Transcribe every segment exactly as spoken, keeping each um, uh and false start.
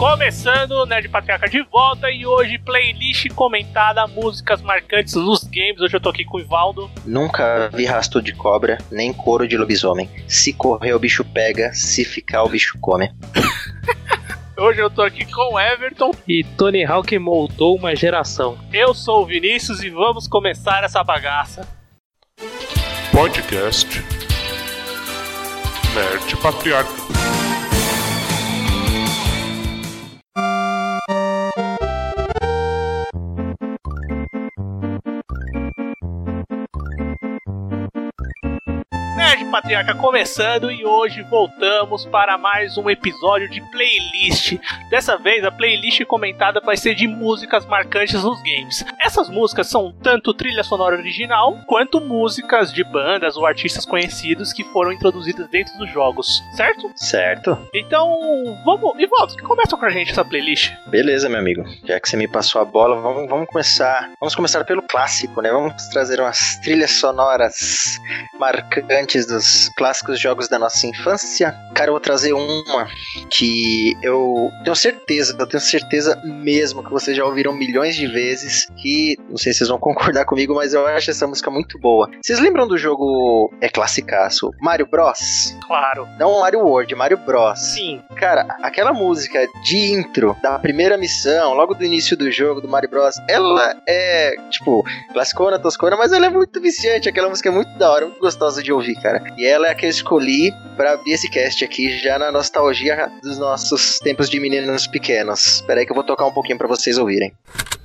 Começando o Nerd Patriarca de volta e hoje playlist comentada, músicas marcantes nos games. Hoje eu tô aqui com o Ivaldo. Nunca vi rastro de cobra, nem couro de lobisomem. Se correr o bicho pega, se ficar o bicho come. Hoje eu tô aqui com o Everton. E Tony Hawk moldou uma geração. Eu sou o Vinícius e vamos começar essa bagaça. Podcast Nerd Patriarca. Nerd Patriarca começando e hoje voltamos para mais um episódio de playlist. Dessa vez a playlist comentada vai ser de músicas marcantes nos games. Essas músicas são tanto trilha sonora original quanto músicas de bandas ou artistas conhecidos que foram introduzidas dentro dos jogos, certo? Certo. Então, vamos, Ivaldo, começa com a gente essa playlist. Beleza, meu amigo. Já que você me passou a bola, vamos, vamos começar. Vamos começar pelo clássico, né? Vamos trazer umas trilhas sonoras marcantes dos clássicos jogos da nossa infância. Cara, eu vou trazer uma que eu tenho certeza, eu tenho certeza mesmo que vocês já ouviram milhões de vezes, que não sei se vocês vão concordar comigo, mas eu acho essa música muito boa. Vocês lembram do jogo, é classicaço, Mario Bros? Claro. Não Mario World, Mario Bros. Sim. Cara, aquela música de intro da primeira missão, logo do início do jogo do Mario Bros, ela é, tipo, classicona, toscona, mas ela é muito viciante, aquela música é muito da hora, muito gostosa de ouvir, cara. E ela é a que eu escolhi pra abrir esse cast aqui, já na nostalgia dos nossos tempos de meninos pequenos. Espera aí que eu vou tocar um pouquinho pra vocês ouvirem.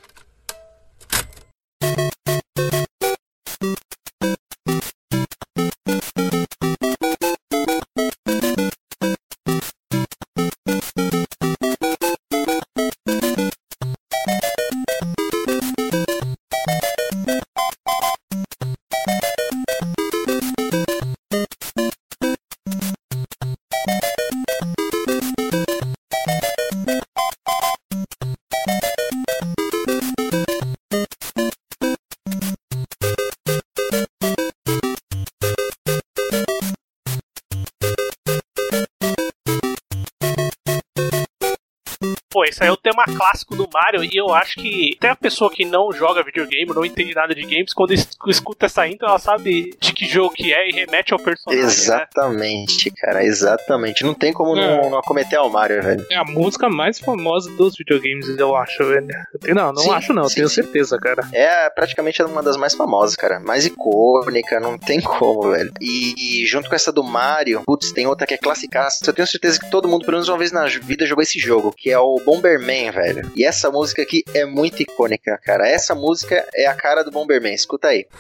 Pô, esse aí é o tema clássico do Mario e eu acho que até a pessoa que não joga videogame, não entende nada de games, quando escuta essa intro, ela sabe de que jogo que é e remete ao personagem. Exatamente, né? Cara, exatamente. Não tem como é. não, não acometer ao Mario, velho. É a música mais famosa dos videogames, eu acho, velho. Não, não sim, acho não, sim, tenho sim. certeza, cara. É praticamente uma das mais famosas, cara. Mais icônica, não tem como, velho. E, e junto com essa do Mario, putz, tem outra que é classicaça. Eu tenho certeza que todo mundo, pelo menos uma vez na vida, jogou esse jogo, que é o Bomberman, velho. E essa música aqui é muito icônica, cara. Essa música é a cara do Bomberman. Escuta aí.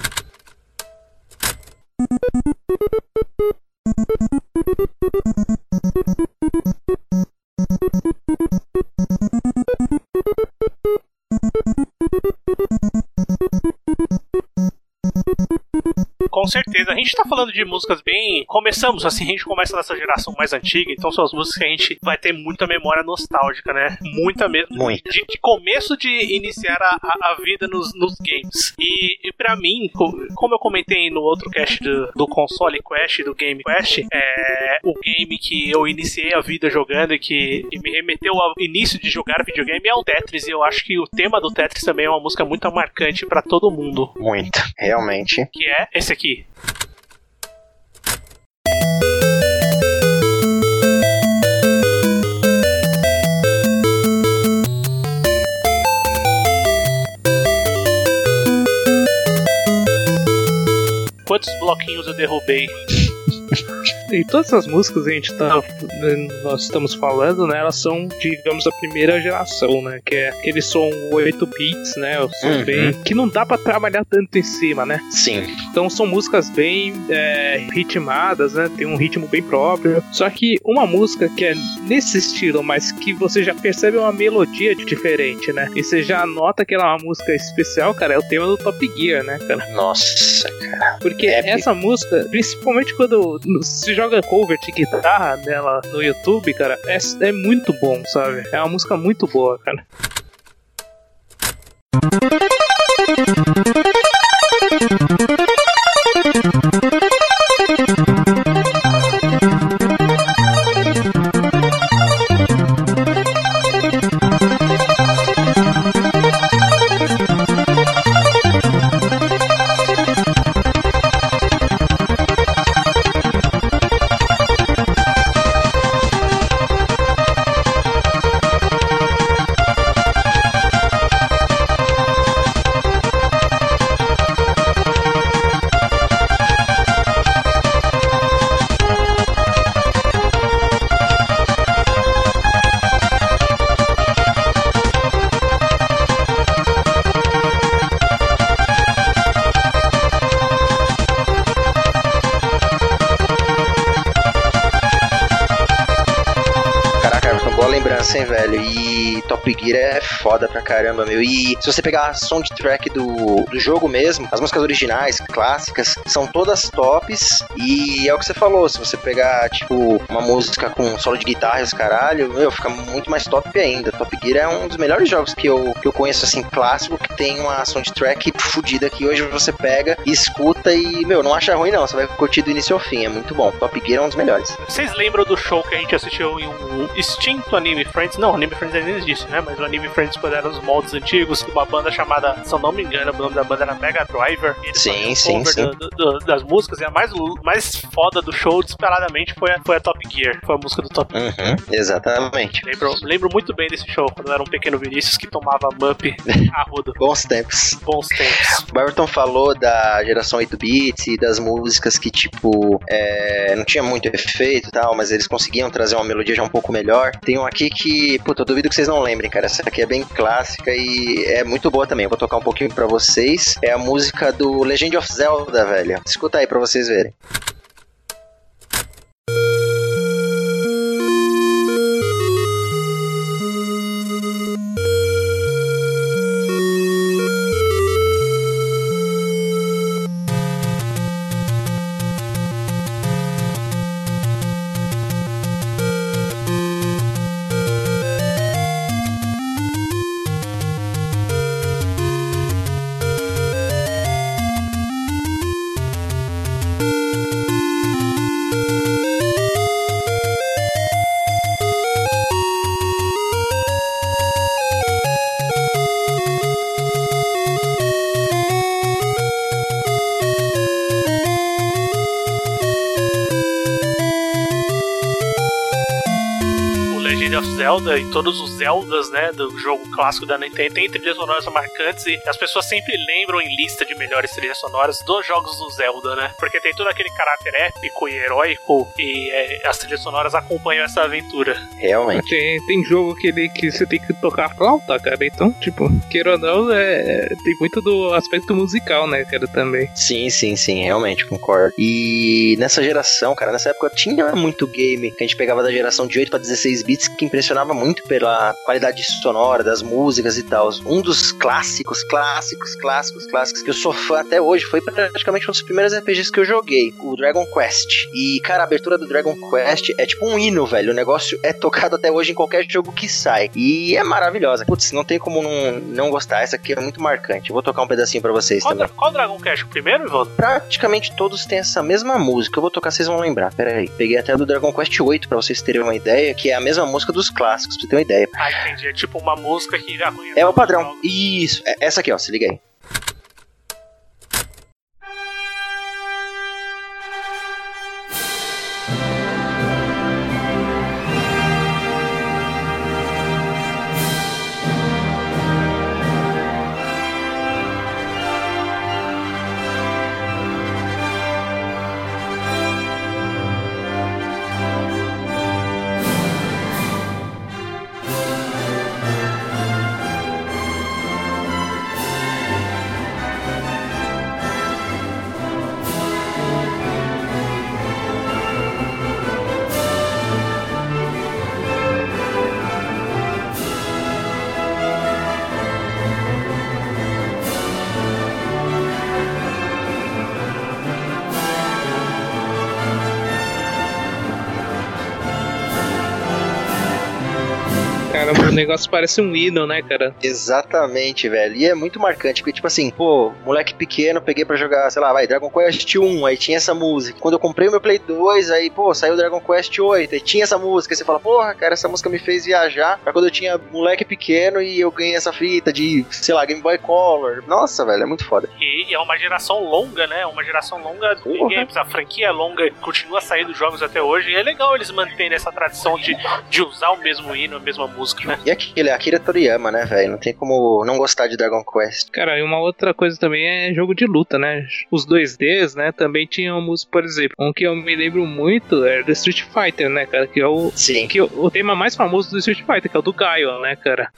Com certeza, a gente tá falando de músicas bem... Começamos assim, a gente começa dessa geração mais antiga, então são as músicas que a gente vai ter muita memória nostálgica, né? Muita mesmo. Muito. De, de começo de iniciar a, a, a vida nos, nos games. E, e pra mim, como eu comentei no outro cast do, do Console Quest, do Game Quest, é, o game que eu iniciei a vida jogando e que, que me remeteu ao início de jogar videogame é o Tetris, e eu acho que o tema do Tetris também é uma música muito marcante pra todo mundo. Muito, realmente. Que é esse aqui. Quantos bloquinhos eu derrubei? E todas essas músicas que a gente tá, nós estamos falando, né, elas são, digamos, a primeira geração, né, que é aquele som oito bits, né, o som uhum. bem, que não dá pra trabalhar tanto em cima, né. Sim. Então são músicas bem é, ritmadas, né, tem um ritmo bem próprio, só que uma música que é nesse estilo, mas que você já percebe uma melodia diferente, né, e você já nota que ela é uma música especial, cara, é o tema do Top Gear, né, cara. Nossa, cara. Porque Épico. Essa música, principalmente quando se joga cover de guitarra dela no YouTube, cara, é, é muito bom, sabe? É uma música muito boa, cara. lembrança, hein, velho? E Top Gear é foda pra caramba, meu. E se você pegar a soundtrack do, do jogo mesmo, as músicas originais, clássicas, são todas tops. E é o que você falou, se você pegar, tipo, uma música com solo de guitarra e os caralho, meu, fica muito mais top ainda. Top Gear é um dos melhores jogos que eu, que eu conheço, assim, clássico, que tem uma soundtrack fodida que hoje você pega e escuta e, meu, não acha ruim não, você vai curtir do início ao fim, é muito bom. Top Gear é um dos melhores. Vocês lembram do show que a gente assistiu em um extinto Anime Friends? Não, Anime Friends ainda existe, né? Mas o Anime Friends, quando eram os moldes antigos, uma banda chamada, se eu não me engano, o nome da banda era Mega Driver. Sim, sim, sim. Do, do, das músicas, e a mais, mais foda do show, disparadamente, foi a, foi a Top Gear. Foi a música do Top Gear. Uhum, exatamente. Lembro, lembro muito bem desse show, quando eu era um pequeno Vinícius que tomava Mup a rodo. Bons tempos. Bons tempos. O Barberton falou da geração oito bits e das músicas que, tipo, é, não tinha muito efeito e tal, mas eles conseguiam trazer uma melodia já um pouco melhor. Tem um aqui que, puta, eu duvido que vocês não lembrem, cara. Essa aqui é bem clássica e é muito boa também. Eu vou tocar um pouquinho pra vocês. É a música do Legend of Zelda, velho. Escuta aí pra vocês verem. Zelda e todos os Zeldas, né, do jogo clássico da Nintendo tem trilhas sonoras marcantes e as pessoas sempre lembram em lista de melhores trilhas sonoras dos jogos do Zelda, né, porque tem todo aquele caráter épico e heróico e é, as trilhas sonoras acompanham essa aventura. Realmente. Tem, tem jogo que, ele, que você tem que tocar flauta, cara, então, tipo, queira ou não, é, tem muito do aspecto musical, né, cara, também. Sim, sim, sim, realmente, concordo. E nessa geração, cara, nessa época tinha muito game que a gente pegava da geração de oito para dezesseis bits que impressionava muito pela qualidade sonora das músicas e tal. Um dos clássicos, clássicos, clássicos, clássicos que eu sou fã até hoje foi praticamente um dos primeiros R P Gs que eu joguei, o Dragon Quest. E, cara, a abertura do Dragon Quest é tipo um hino, velho. O negócio é tocado até hoje em qualquer jogo que sai. E é maravilhosa. Putz, não tem como não, não gostar. Essa aqui é muito marcante. Eu vou tocar um pedacinho pra vocês qual também. Dra- qual Dragon Quest? O primeiro, Ivaldo? Praticamente todos têm essa mesma música. Eu vou tocar, vocês vão lembrar. Pera aí. Peguei até a do Dragon Quest oito pra vocês terem uma ideia, que é a mesma música dos clássicos, pra você ter uma ideia. Ah, entendi. É tipo uma música que já conhece. É o padrão. Isso. É essa aqui, ó. Se liga aí. Caramba, o negócio parece um hino, né, cara? Exatamente, velho. E é muito marcante, porque, tipo assim, pô, moleque pequeno, peguei pra jogar, sei lá, vai, Dragon Quest um, aí tinha essa música. Quando eu comprei o meu Play dois, aí, pô, saiu Dragon Quest oito, aí tinha essa música. Aí você fala, porra, cara, essa música me fez viajar pra quando eu tinha moleque pequeno e eu ganhei essa fita de, sei lá, Game Boy Color. Nossa, velho, é muito foda. E, e é uma geração longa, né? Uma geração longa de Porra. games. A franquia é longa, continua saindo jogos até hoje. E é legal eles manterem essa tradição de, de usar o mesmo hino, a mesma música, né? E aquele, Akira Toriyama, né, velho? Não tem como não gostar de Dragon Quest. Cara, e uma outra coisa também é jogo de luta, né? Os dois Ds, né, também tinham música, por exemplo. Um que eu me lembro muito é do Street Fighter, né, cara? Que é o, Sim. que o, o tema mais famoso do Street Fighter, que é o do Gaio, né, cara?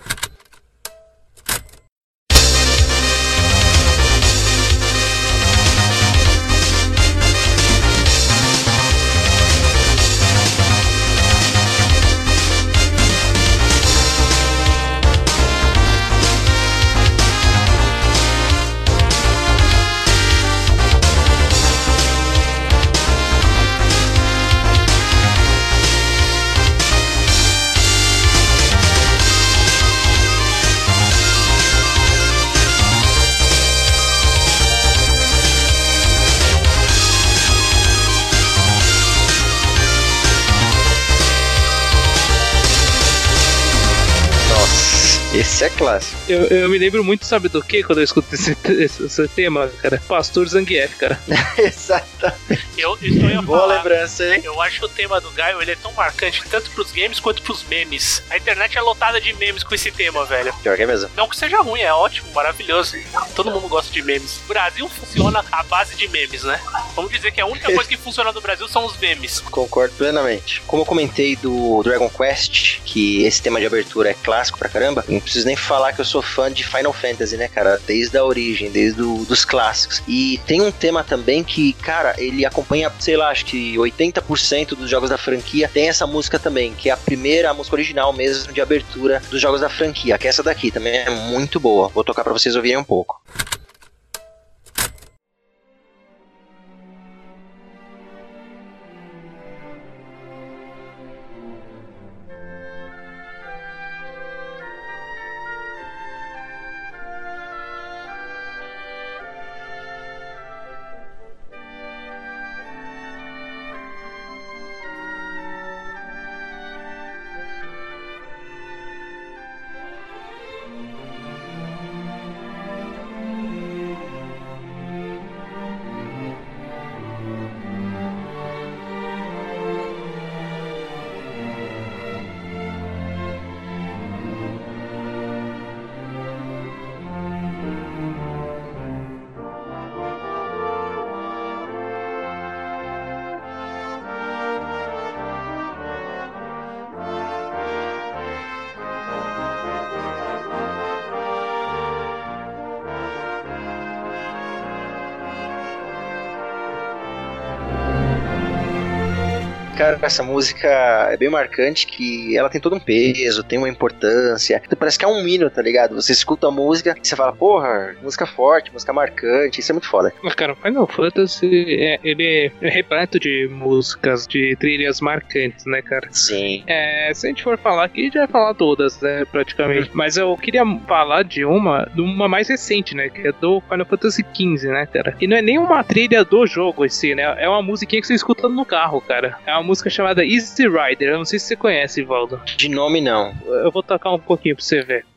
Esse é clássico. Eu, eu me lembro muito, sabe do que, quando eu escuto esse, esse, esse tema, cara? Pastor Zangief, cara. Exatamente. Eu, isso eu ia Boa falar. lembrança, hein? Eu acho que o tema do Gaio, ele é tão marcante tanto pros games quanto pros memes. A internet é lotada de memes com esse tema, velho. Pior que é mesmo. Não que seja ruim, é ótimo, maravilhoso. Todo mundo gosta de memes. O Brasil funciona à base de memes, né? Vamos dizer que a única coisa que funciona no Brasil são os memes. Concordo plenamente. Como eu comentei do Dragon Quest, que esse tema de abertura é clássico pra caramba, não preciso nem falar que eu sou fã de Final Fantasy, né, cara? Desde a origem, desde o, dos clássicos. E tem um tema também que, cara, ele acompanha, sei lá, acho que oitenta por cento dos jogos da franquia tem essa música também, que é a primeira, a música original mesmo de abertura dos jogos da franquia, que é essa daqui, também é muito boa. Vou tocar pra vocês ouvirem um pouco. Cara, essa música é bem marcante, que ela tem todo um peso, tem uma importância. Parece que é um hino, tá ligado? Você escuta a música e você fala, porra, música forte, música marcante, isso é muito foda. Mas, cara, Final Fantasy, é, ele é repleto de músicas, de trilhas marcantes, né, cara? Sim. É, se a gente for falar aqui, a gente vai falar todas, né, praticamente. Hum. Mas eu queria falar de uma, de uma mais recente, né, que é do Final Fantasy quinze, né, cara? E não é nem uma trilha do jogo em si, né? É uma musiquinha que você escuta no carro, cara. É uma música chamada Easy Rider. Eu não sei se você conhece, Valdo. De nome, não. Eu vou tocar um pouquinho pra você ver.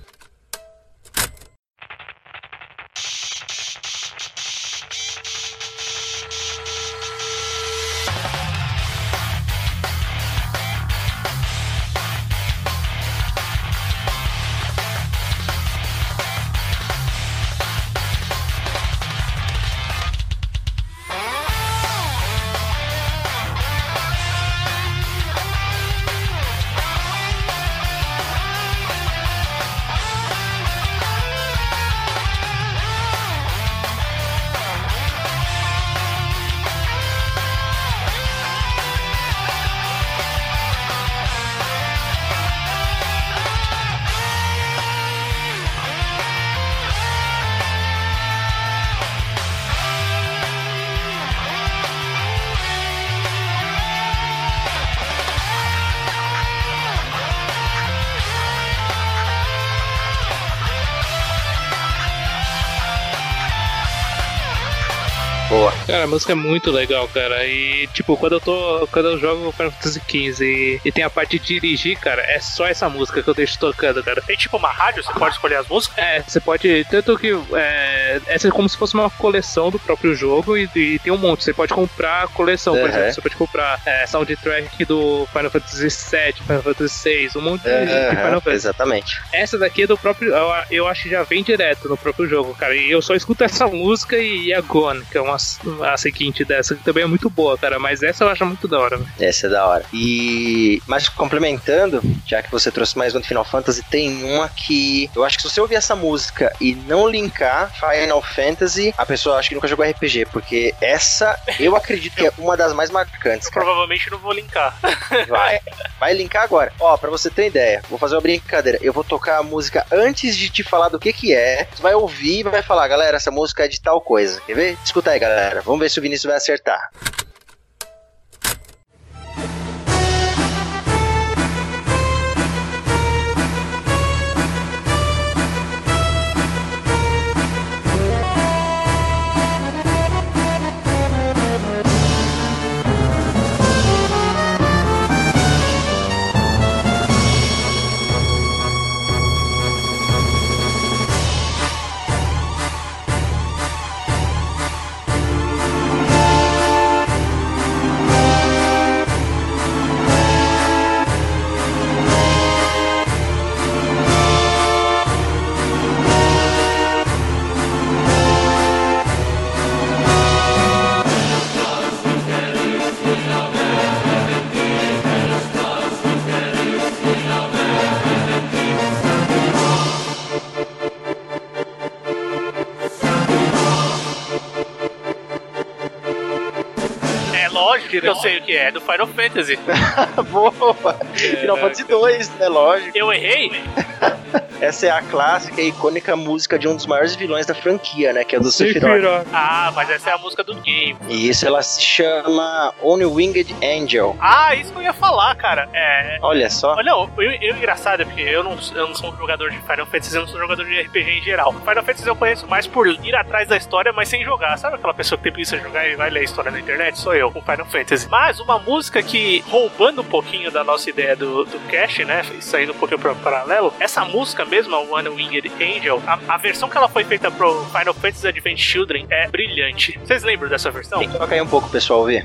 Boa. Cara, a música é muito legal, cara. E, tipo, quando eu tô. Quando eu jogo Final Fantasy quinze e, e tem a parte de dirigir, cara, é só essa música que eu deixo tocando, cara. Tem tipo uma rádio, você pode escolher as músicas? É, você pode. Tanto que. É, essa é como se fosse uma coleção do próprio jogo e, e tem um monte. Você pode comprar a coleção, uhum. por exemplo. Você pode comprar é, soundtrack do Final Fantasy sete, Final Fantasy seis, um monte uhum, de Final Fantasy. Exatamente. Essa daqui é do próprio. Eu, eu acho que já vem direto no próprio jogo, cara. E eu só escuto essa música e a Gone, que é uma, a seguinte dessa, que também é muito boa, cara. Mas essa eu acho muito da hora, velho. Essa é da hora. E. Mas complementando, já que você trouxe mais um do Final Fantasy, tem uma que eu acho que se você ouvir essa música e não linkar Final Fantasy, a pessoa acha que nunca jogou R P G, porque essa eu acredito que é uma das mais marcantes, cara. Provavelmente não vou linkar. Vai, vai linkar agora. Ó, pra você ter ideia, vou fazer uma brincadeira. Eu vou tocar a música antes de te falar do que que é. Você vai ouvir e vai falar, galera, essa música é de tal coisa. Quer ver? Escuta aí, galera. Vamos ver se o Vinícius vai acertar. que eu sei o que é, do Final Fantasy. Boa! Final Fantasy dois, né? Lógico. Eu errei? Essa é a clássica e icônica música de um dos maiores vilões da franquia, né? Que é o do Sephiroth. Ah, mas essa é a música do game. E isso ela se chama Only Winged Angel. Ah, isso que eu ia falar, cara. É... Olha só. Olha, eu, eu, eu engraçado é porque eu não, eu não sou um jogador de Final Fantasy, eu não sou um jogador de R P G em geral. Final Fantasy eu conheço mais por ir atrás da história, mas sem jogar. Sabe aquela pessoa que tem preguiça de jogar e vai ler a história na internet? Sou eu, com Final Fantasy. Mas uma música que, roubando um pouquinho da nossa ideia do, do Cash, né? Saindo um pouquinho pro paralelo, essa música mesmo, a One Winged Angel, a, a versão que ela foi feita pro Final Fantasy Advent Children é brilhante. Vocês lembram dessa versão? Tem que tocar aí um pouco pro pessoal ver.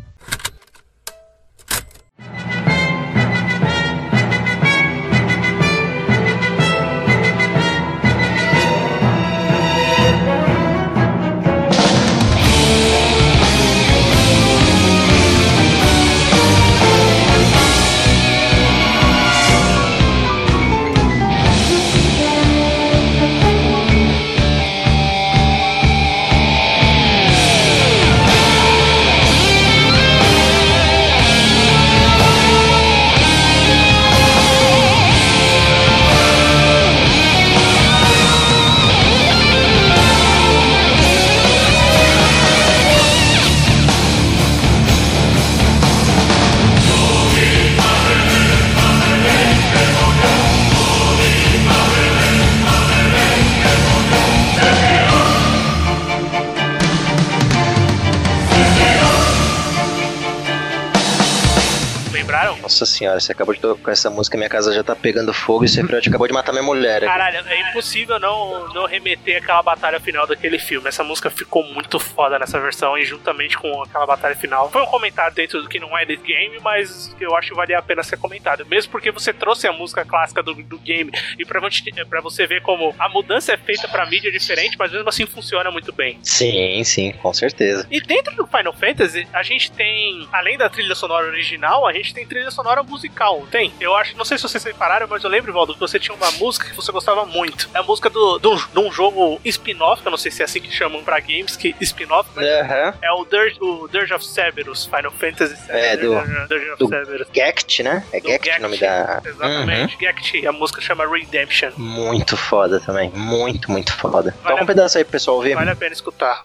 Nossa senhora, você acabou de tocar essa música, minha casa já tá pegando fogo e o Sephiroth acabou de matar minha mulher. Caralho, é impossível não, não remeter aquela batalha final daquele filme. Essa música ficou muito foda nessa versão e juntamente com aquela batalha final. Foi um comentário dentro do que não é desse game, mas eu acho que valia a pena ser comentado. Mesmo porque você trouxe a música clássica do, do game e pra, pra você ver como a mudança é feita pra mídia diferente, mas mesmo assim funciona muito bem. Sim, sim, com certeza. E dentro do Final Fantasy, a gente tem, além da trilha sonora original, a gente tem trilha sonora musical, tem? Eu acho, não sei se vocês separaram, mas eu lembro, Valdo, que você tinha uma música que você gostava muito. É a música do, do, de um jogo spin-off, que eu não sei se é assim que chamam pra games, que spin-off, mas uh-huh. é o Dirge, o Dirge of Cerberus, Final Fantasy sete. É, do, Dirge of do Cerberus. Gecht, né? É Gecht o nome da... Exatamente, uhum. Gecht, a música chama Redemption. Muito foda também, muito, muito foda. Vale Toca um pedaço aí pro pessoal ouvir. Vale a pena escutar.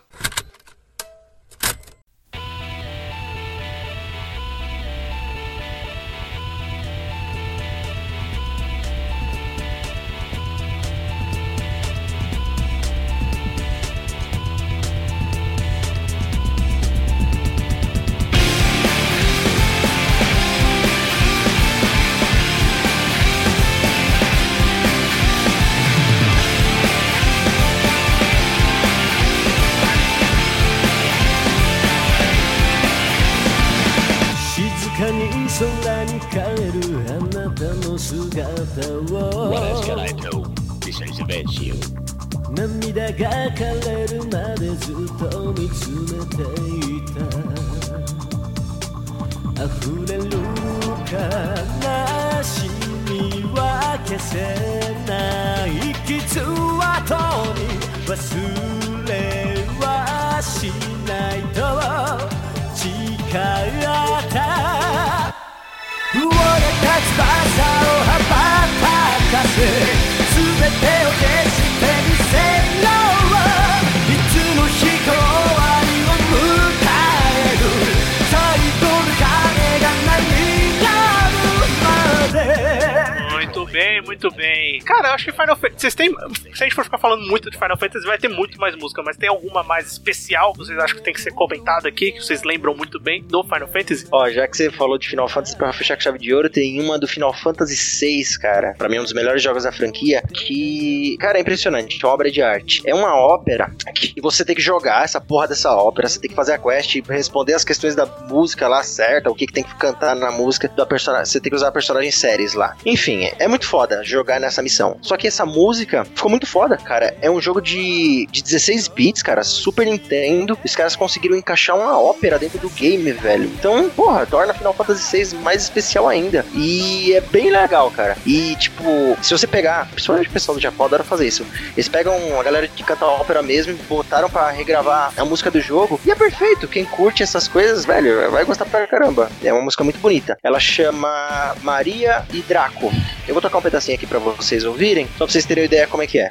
空に帰るあなたの姿を What else can I do besides avenge you? 涙が枯れるまでずっと見つめていた溢れる悲しみは消せない傷跡に忘れはしないと誓った折れた翼を羽ばたかせ全てを消してみせよういつの日か終わりを迎える最後の鐘が鳴り鳴るまで Muito bem, muito bem. Cara, eu acho que Final Fantasy... Vocês têm... Se a gente for ficar falando muito de Final Fantasy, vai ter muito mais música, mas tem alguma mais especial que vocês acham que tem que ser comentada aqui, que vocês lembram muito bem do Final Fantasy? Ó, já que você falou de Final Fantasy, pra fechar com chave de ouro, tem uma do Final Fantasy seis, cara. Pra mim é um dos melhores jogos da franquia, que... Cara, é impressionante, é uma obra de arte. É uma ópera que você tem que jogar essa porra dessa ópera, você tem que fazer a quest, responder as questões da música lá certa, o que, que tem que cantar na música da personagem, você tem que usar personagens séries lá. Enfim, é muito muito foda jogar nessa missão. Só que essa música ficou muito foda, cara. É um jogo de, de dezesseis bits, cara, Super Nintendo. Os caras conseguiram encaixar uma ópera dentro do game, velho. Então, porra, torna Final Fantasy seis mais especial ainda. E é bem legal, cara. E, tipo, se você pegar, principalmente o pessoal do Japão adora fazer isso. Eles pegam a galera que canta ópera mesmo e botaram pra regravar a música do jogo. E é perfeito. Quem curte essas coisas, velho, vai gostar pra caramba. É uma música muito bonita. Ela chama Maria e Draco. Eu vou tocar um pedacinho aqui pra vocês ouvirem, só pra vocês terem uma ideia como é que é.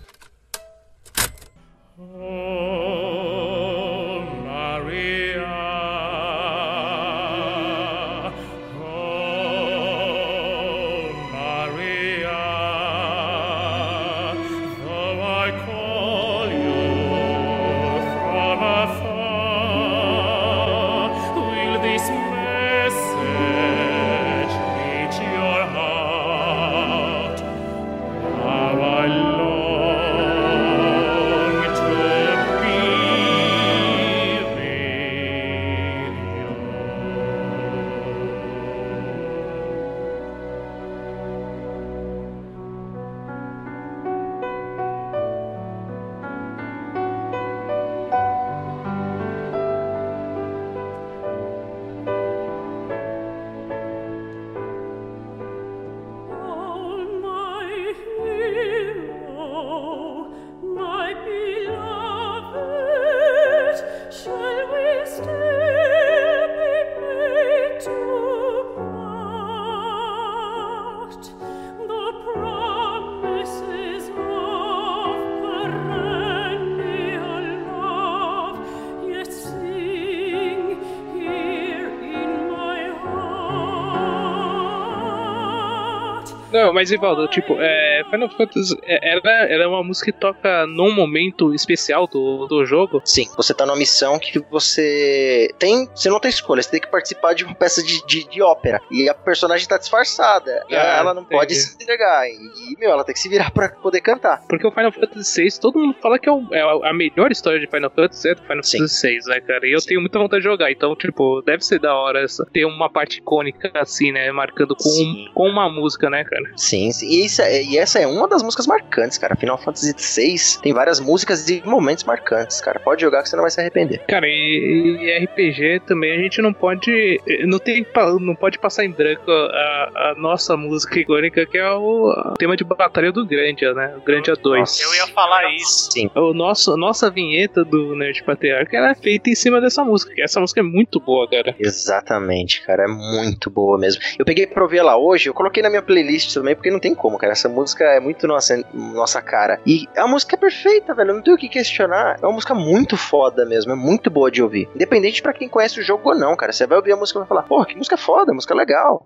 Não, mas Ivaldo, tipo, é, Final Fantasy, é, ela, ela é uma música que toca num momento especial do, do jogo? Sim, você tá numa missão que você tem, você não tem escolha, você tem que participar de uma peça de, de, de ópera, e a personagem tá disfarçada, Ah, ela não entendi. pode se entregar, e, meu, ela tem que se virar pra poder cantar. Porque o Final Fantasy seis, todo mundo fala que é, o, é a melhor história de Final Fantasy é do Final Sim. Fantasy seis, né, cara? E eu Sim. tenho muita vontade de jogar, então, tipo, deve ser da hora essa, ter uma parte icônica assim, né, marcando com, Sim. com uma música, né, cara? Sim, sim. E, isso é- e essa é uma das músicas marcantes, cara. Final Fantasy seis tem várias músicas e momentos marcantes, cara. Pode jogar que você não vai se arrepender. Cara, e, e R P G também a gente não pode. Não, tem, pa- não pode passar em branco a, a nossa música icônica, que é o, o tema de batalha do Grandia, né? O Grandia dois. Eu ia falar isso. Sim. O nosso, nossa vinheta do Nerd Patriarca ela é feita em cima dessa música. Que essa música é muito boa, cara. Exatamente, cara. É muito boa mesmo. Eu peguei pra ouvir ela hoje, eu coloquei na minha playlist também, porque não tem como, cara. Essa música é muito nossa, nossa cara. E a música é perfeita, velho. Não tenho o que questionar. É uma música muito foda mesmo. É muito boa de ouvir. Independente pra quem conhece o jogo ou não, cara. Você vai ouvir a música e vai falar, porra, que música foda, música legal.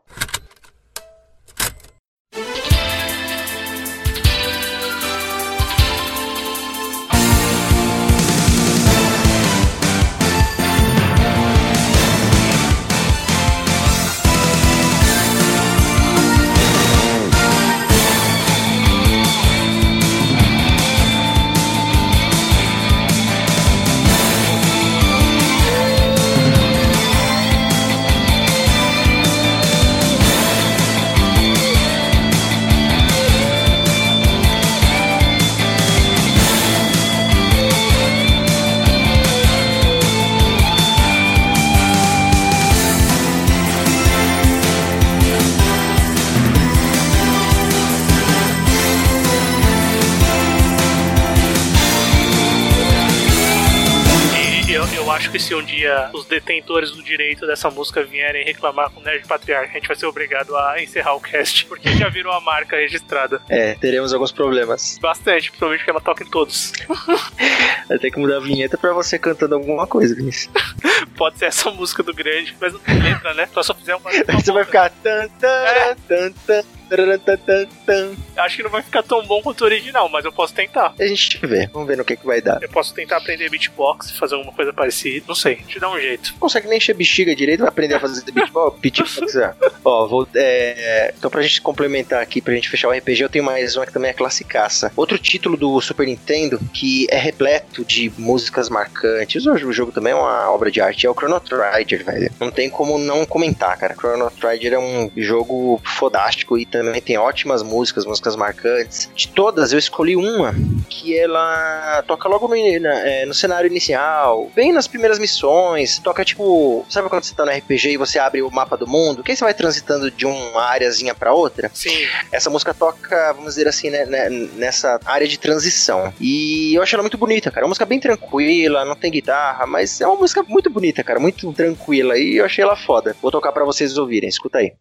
E eu, eu acho que se um dia os detentores do direito dessa música vierem reclamar com o Nerd Patriarca, a gente vai ser obrigado a encerrar o cast, porque já virou a marca registrada. É, teremos alguns problemas. Bastante, principalmente porque ela toca em todos. Vai ter que mudar a vinheta pra você cantando alguma coisa, Vinícius. Pode ser essa música do grande, mas não tem letra, né? Só se eu fizer uma. uma Você vai ficar tan, tan, É. tan, tan, tan, tan, tan, tan. Acho que não vai ficar tão bom quanto o original, mas eu posso tentar. A gente vê, vamos ver no que que vai dar. Eu posso tentar aprender beatbox, fazer alguma coisa parecida. Não sei, te dá um jeito. Não consegue nem encher bexiga direito, vai aprender a fazer beatbox. beatbox é. Ó, vou, é, então pra gente complementar aqui, pra gente fechar o R P G, eu tenho mais uma que também é classicaça. Outro título do Super Nintendo, que é repleto de músicas marcantes, o jogo também é uma obra de arte, é o Chrono Trigger, velho. Não tem como não comentar, cara. Chrono Trigger é um jogo fodástico e também também tem ótimas músicas, músicas marcantes. De todas, eu escolhi uma que ela toca logo no, na, é, no cenário inicial, bem nas primeiras missões. Toca tipo, sabe quando você tá no R P G e você abre o mapa do mundo? Que aí você vai transitando de uma áreazinha pra outra? Sim. Essa música toca, vamos dizer assim, né, né, nessa área de transição. E eu acho ela muito bonita, cara. É uma música bem tranquila, não tem guitarra, mas é uma música muito bonita, cara. Muito tranquila. E eu achei ela foda. Vou tocar pra vocês ouvirem. Escuta aí.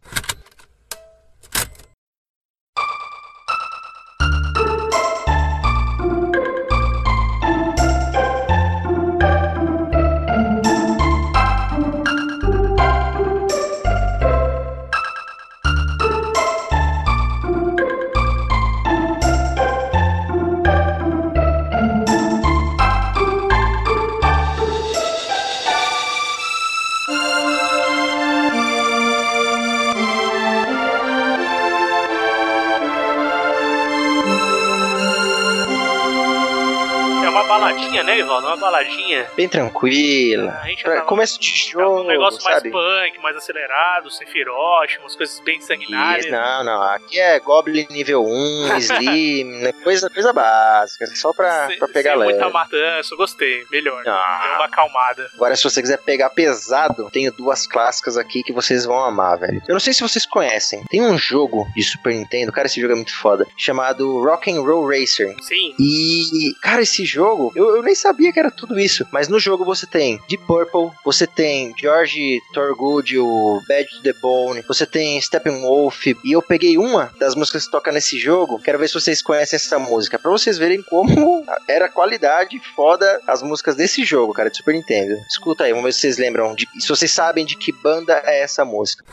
Baladinha, né, Ivaldo? Uma baladinha. Bem tranquila. A gente pra tava... começo de jogo, um negócio sabe? mais punk, mais acelerado, Sephiroth, umas coisas bem sanguinárias. Isso, não, não. Aqui é Goblin nível um, Slim, coisa, coisa básica. Só pra, cê, pra pegar leve. leve. Muita matança, eu gostei. Melhor. Ah. Deu uma acalmada. Agora, se você quiser pegar pesado, tenho duas clássicas aqui que vocês vão amar, velho. Eu não sei se vocês conhecem. Tem um jogo de Super Nintendo, cara, esse jogo é muito foda, chamado Rock'n'Roll Racer. Sim. E, cara, esse jogo, eu, eu nem sabia que era tudo isso. Mas no jogo você tem Deep Purple, você tem George Thorogood, o Bad to the Bone, você tem Steppenwolf. E eu peguei uma das músicas que toca nesse jogo. Quero ver se vocês conhecem essa música, pra vocês verem como era qualidade foda as músicas desse jogo, cara, de Super Nintendo. Escuta aí, vamos ver se vocês lembram, de, se vocês sabem de que banda é essa música.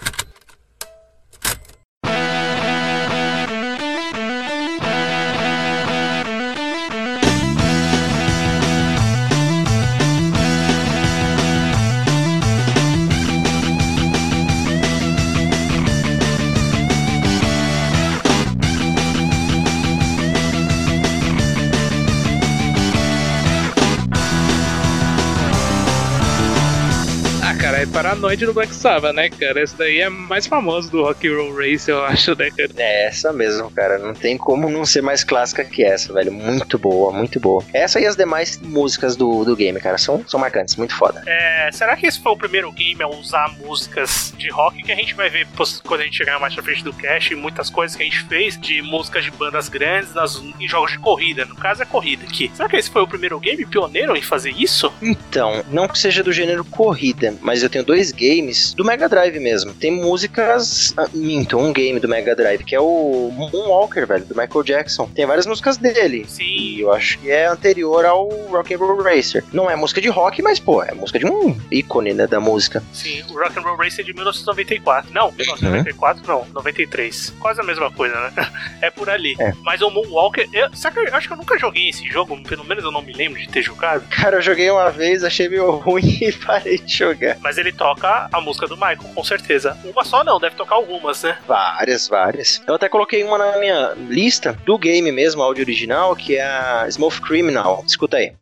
É Paranoid do Black Sabbath, né, cara? Esse daí é mais famoso do Rock and Roll Race, eu acho, né, cara? É essa mesmo, cara. Não tem como não ser mais clássica que essa, velho. Muito boa, muito boa. Essa e as demais músicas do, do game, cara, são, são marcantes, muito foda. É, será que esse foi o primeiro game a usar músicas de rock? Que a gente vai ver quando a gente chegar mais pra frente do cast, muitas coisas que a gente fez de músicas de bandas grandes nas, em jogos de corrida. No caso, é corrida aqui. Será que esse foi o primeiro game pioneiro em fazer isso? Então, não que seja do gênero corrida, mas eu tenho dois games do Mega Drive mesmo. Tem músicas... Ah, minto, um game do Mega Drive, que é o Moonwalker, velho, do Michael Jackson. Tem várias músicas dele. Sim. E eu acho que é anterior ao Rock'n'Roll Racer. Não é música de rock, mas, pô, é música de um ícone, né, da música. Sim, o Rock'n'Roll Racer é de mil novecentos e noventa e quatro. Não, mil novecentos e noventa e quatro uhum. Não, noventa e três. Quase a mesma coisa, né? É por ali. É. Mas o Moonwalker... Eu, sabe que eu acho que eu nunca joguei esse jogo, pelo menos eu não me lembro de ter jogado. Cara, eu joguei uma vez, achei meio ruim e parei de jogar. Mas ele toca a música do Michael, com certeza. Uma só não, deve tocar algumas, né? Várias, várias. Eu até coloquei uma na minha lista do game mesmo, áudio original, que é a Smooth Criminal. Escuta aí.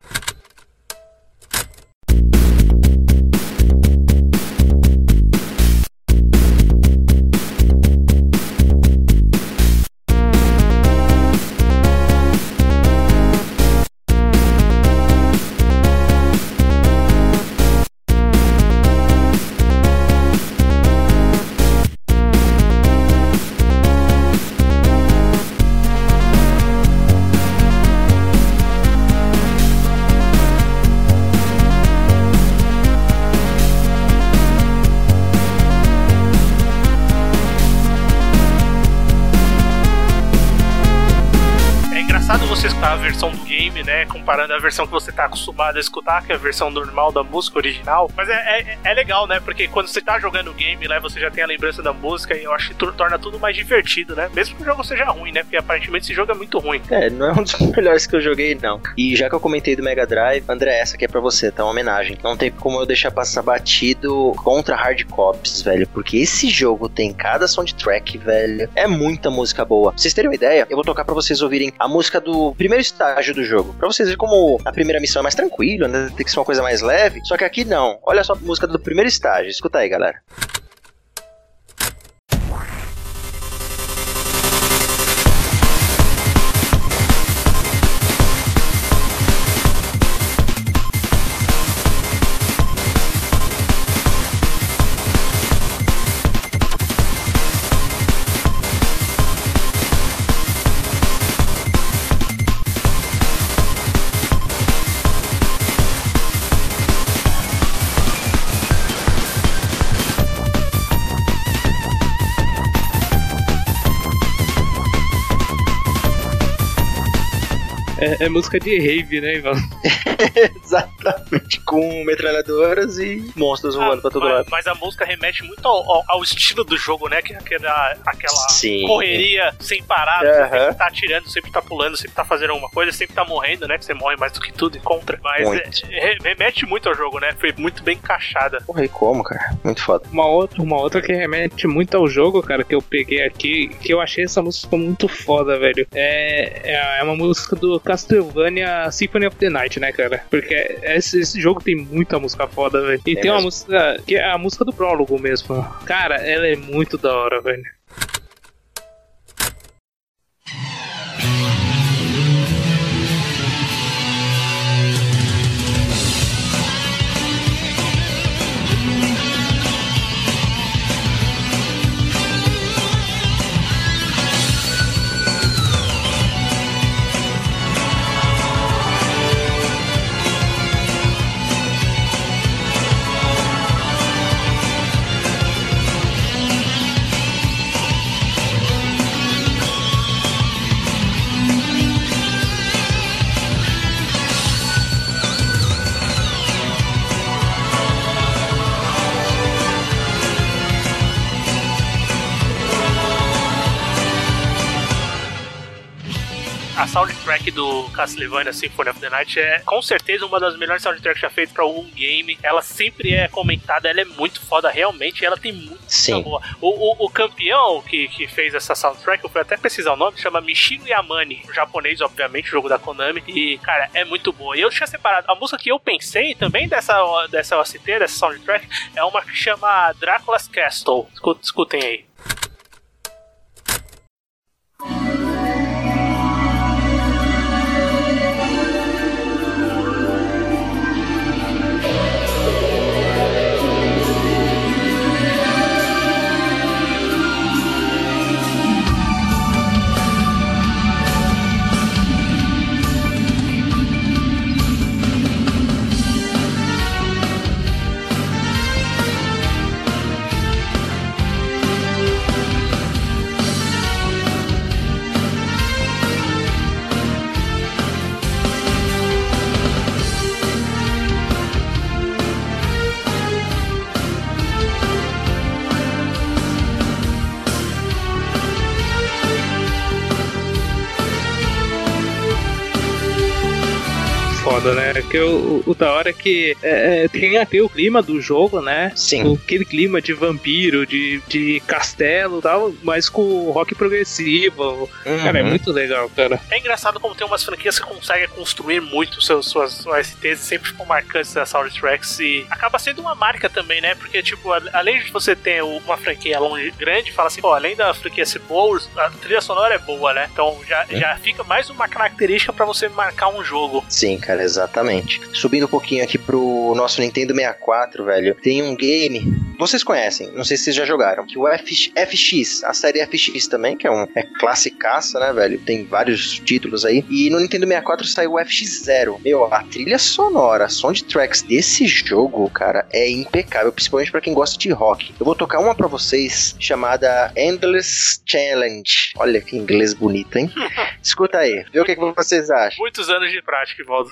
A versão do game, né, comparando a versão que você tá acostumado a escutar, que é a versão normal da música original, mas é, é, é legal, né, porque quando você tá jogando o game, né, você já tem a lembrança da música e eu acho que torna tudo mais divertido, né, mesmo que o jogo seja ruim, né, porque aparentemente esse jogo é muito ruim. É, não é um dos melhores que eu joguei, não. E já que eu comentei do Mega Drive, André, essa aqui é pra você, tá, uma homenagem. Não tem como eu deixar passar batido contra Hard Cops, velho, porque esse jogo tem cada soundtrack, velho, é muita música boa. Pra vocês terem uma ideia, eu vou tocar pra vocês ouvirem a música do primeiro estágio do jogo, pra vocês verem como a primeira missão é mais tranquila, né? Tem que ser uma coisa mais leve, só que aqui não. Olha só a música do primeiro estágio, escuta aí, galera. É, é música de rave, né, Ivan? Exatamente, com metralhadoras e monstros voando ah, pra todo mas, lado. Mas a música remete muito ao, ao, ao estilo do jogo, né? Que é aquela, aquela Sim. correria sem parar, uhum. Você sempre tá atirando, sempre tá pulando, sempre tá fazendo alguma coisa, sempre tá morrendo, né? Que você morre mais do que tudo e contra. Mas é, remete muito ao jogo, né? Foi muito bem encaixada. Porra, e como, cara? Muito foda. Uma outra, uma outra que remete muito ao jogo, cara, que eu peguei aqui, que eu achei essa música muito foda, velho. É, é uma música do Castlevania Symphony of the Night, né, cara? Porque esse, esse jogo tem muita música foda, velho. E é tem mesmo. Uma música, que é a música do prólogo mesmo. Cara, ela é muito da hora, velho. A soundtrack do Castlevania Symphony of the Night é com certeza uma das melhores soundtracks já feitas pra algum game. Ela sempre é comentada, ela é muito foda, realmente. Ela tem muita Sim. boa. O, o, o campeão que, que fez essa soundtrack, eu fui até pesquisar o nome, chama Michiru Yamane, japonês, obviamente, jogo da Konami. E, cara, é muito boa. E eu tinha separado a música que eu pensei também dessa, dessa O S T, dessa soundtrack, é uma que chama Dracula's Castle. Escutem aí. Foda, né? Que o, o, o da hora é que é, tem até o clima do jogo, né? Sim. Aquele clima de vampiro, de, de castelo e tal, mas com rock progressivo. Uhum. Cara, é muito legal, cara. É engraçado como tem umas franquias que conseguem construir muito seus, suas O S Ts e sempre ficam marcantes das soundtracks e acaba sendo uma marca também, né? Porque, tipo, além de você ter uma franquia longe, grande, fala assim, pô, além da franquia ser boa, a trilha sonora é boa, né? Então já, é. já fica mais uma característica pra você marcar um jogo. Sim, cara, exatamente. Subindo um pouquinho aqui pro nosso Nintendo sessenta e quatro, velho, tem um game, vocês conhecem, não sei se vocês já jogaram, que o F, F X, a série F X também, que é um é classicaça, né, velho, tem vários títulos aí, e no Nintendo sessenta e quatro saiu o F X Zero. Meu, a trilha sonora, a soundtracks desse jogo, cara, é impecável, principalmente pra quem gosta de rock. Eu vou tocar uma pra vocês, chamada Endless Challenge. Olha que inglês bonito, hein? Escuta aí, vê o que, que vocês acham. Muitos anos de prática, Valdo.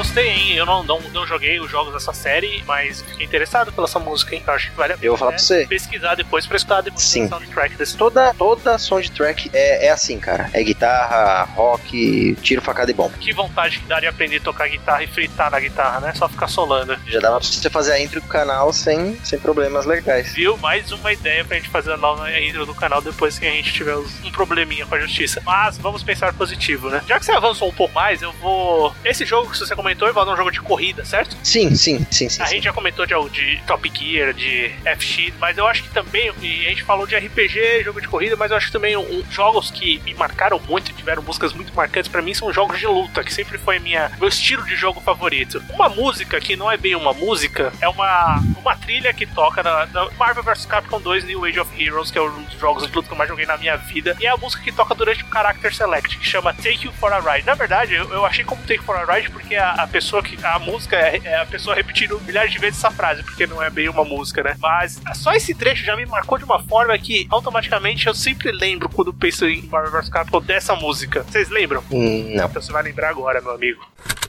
gostei, hein? Eu não, não, não joguei os jogos dessa série, mas fiquei interessado pela essa música, hein? Eu acho que vale a pena. Eu vou falar né? pra você. Pesquisar depois pra escutar depois Sim. do soundtrack desse. Toda, toda soundtrack é, é assim, cara. É guitarra, rock, tiro, facada e bomba. Que vontade que daria aprender a tocar guitarra e fritar na guitarra, né? Só ficar solando. Já dava pra você fazer a intro do canal sem, sem problemas legais. Viu? Mais uma ideia pra gente fazer a nova intro do canal depois que a gente tiver um probleminha com a justiça. Mas vamos pensar positivo, né? Já que você avançou um pouco mais, eu vou... Esse jogo que você comentou é um jogo de corrida, certo? Sim, sim, sim, sim. A sim. gente já comentou de, de Top Gear, de F X, mas eu acho que também, e a gente falou de R P G, jogo de corrida, mas eu acho que também um, jogos que me marcaram muito, tiveram músicas muito marcantes pra mim, são jogos de luta, que sempre foi minha, meu estilo de jogo favorito. Uma música que não é bem uma música, é uma, uma trilha que toca na, na Marvel versus. Capcom dois New Age of Heroes, que é um dos jogos de luta que eu mais joguei na minha vida, e é a música que toca durante o Character Select, que chama Take You For A Ride. Na verdade, eu, eu achei como Take For A Ride porque a, a pessoa que... A música é, é a pessoa repetindo milhares de vezes essa frase, porque não é bem uma música, né? Mas só esse trecho já me marcou de uma forma que automaticamente eu sempre lembro quando penso em Marvel versus. Capcom dessa música. Vocês lembram? Hum, não. Então você vai lembrar agora, meu amigo.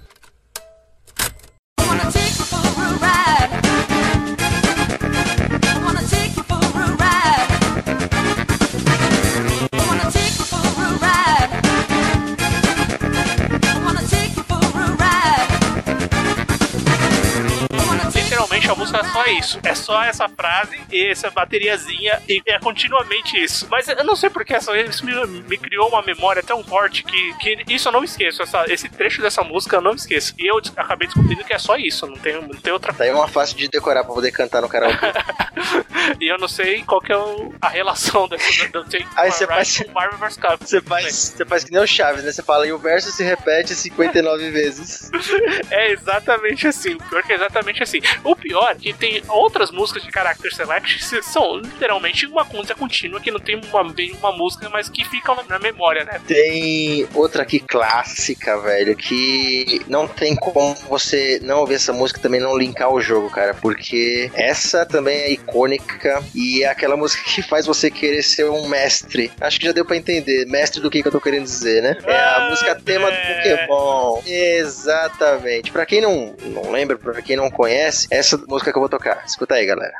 Literalmente a música é só isso, é só essa frase e essa bateriazinha e é continuamente isso. Mas eu não sei porque essa, isso me, me criou uma memória tão forte que, que isso eu não esqueço, essa, esse trecho dessa música eu não esqueço. E eu acabei descobrindo que é só isso, não tem, não tem outra coisa. Daí é uma fácil de decorar pra poder cantar no karaokê. E eu não sei qual que é o, a relação dessa do Take Aí você faz com Marvel versus. Capcom. Você faz, você faz que nem o Chaves, né? Você fala e o verso se repete cinquenta e nove vezes. É exatamente assim, o pior que é exatamente assim. O pior é que tem outras músicas de Character Select que são literalmente uma música contínua, que não tem uma, bem uma música, mas que ficam na memória, né? Tem outra aqui clássica, velho, que não tem como você não ouvir essa música e também não linkar o jogo, cara, porque essa também é icônica e é aquela música que faz você querer ser um mestre. Acho que já deu pra entender, mestre do que, que eu tô querendo dizer, né? É a música tema do Pokémon. Exatamente. Pra quem não, não lembra, pra quem não conhece, essa música que eu vou tocar. Escuta aí, galera.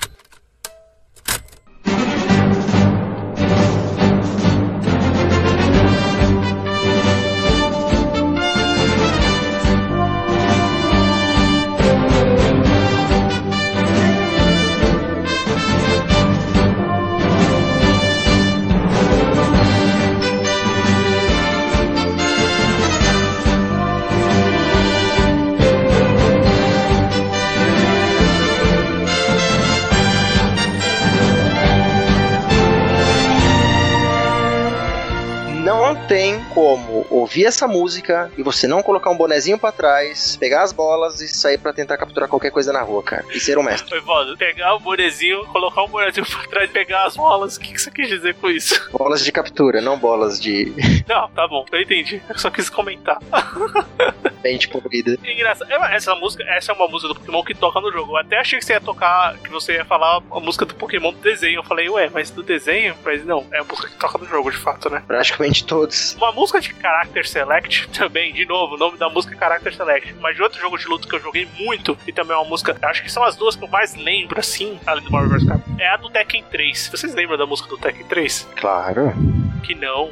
Tem como ouvir essa música e você não colocar um bonezinho pra trás, pegar as bolas e sair pra tentar capturar qualquer coisa na rua, cara. E ser um mestre. Foi foda. Pegar o bonezinho, colocar um bonezinho pra trás e pegar as bolas. O que, que você quis dizer com isso? Bolas de captura, não bolas de... Não, tá bom. Eu entendi. Eu só quis comentar. Bem de corrida. Engraçado. Essa música, essa é uma música do Pokémon que toca no jogo. Eu até achei que você ia tocar, que você ia falar a música do Pokémon do desenho. Eu falei, ué, mas do desenho? Mas não, é a música que toca no jogo, de fato, né? Praticamente todos. Uma música de Character Select também, de novo, o nome da música é Character Select, mas de outro jogo de luta que eu joguei muito, e também é uma música, acho que são as duas que eu mais lembro, assim, além do Marvel versus. Capcom, é a do Tekken três. Vocês lembram da música do Tekken três? Claro. Que não.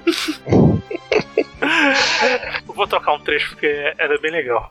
Eu vou tocar um trecho porque ela é bem legal.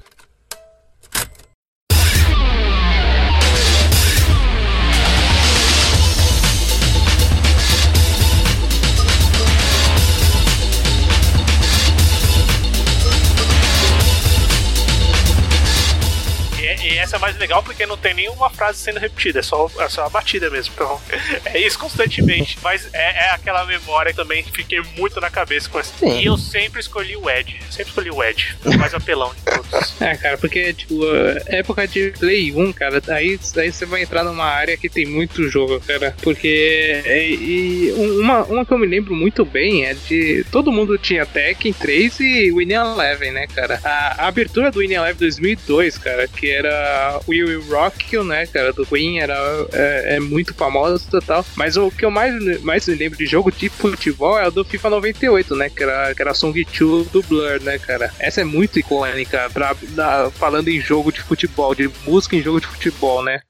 E essa é mais legal porque não tem nenhuma frase sendo repetida, é só, é só a batida mesmo. Então, é isso constantemente. Mas é, é aquela memória também que fiquei muito na cabeça com essa. Sim. E eu sempre escolhi o Ed. Sempre escolhi o Ed. O mais apelão de todos. É, cara, porque, tipo, época de Play um, cara, aí, aí você vai entrar numa área que tem muito jogo, cara. Porque. E, e uma, uma que eu me lembro muito bem é de. Todo mundo tinha Tekken três e Winning Eleven, né, cara? A, a abertura do Winning Eleven dois mil e dois, cara, que era o We Will Rock You, né, cara, do Queen, era, é, é muito famosa e tal. Mas o que eu mais, mais me lembro de jogo de futebol é o do FIFA noventa e oito, né, que era, que era Song dois do Blur, né, cara. Essa é muito icônica, pra, da, falando em jogo de futebol, de música em jogo de futebol, né.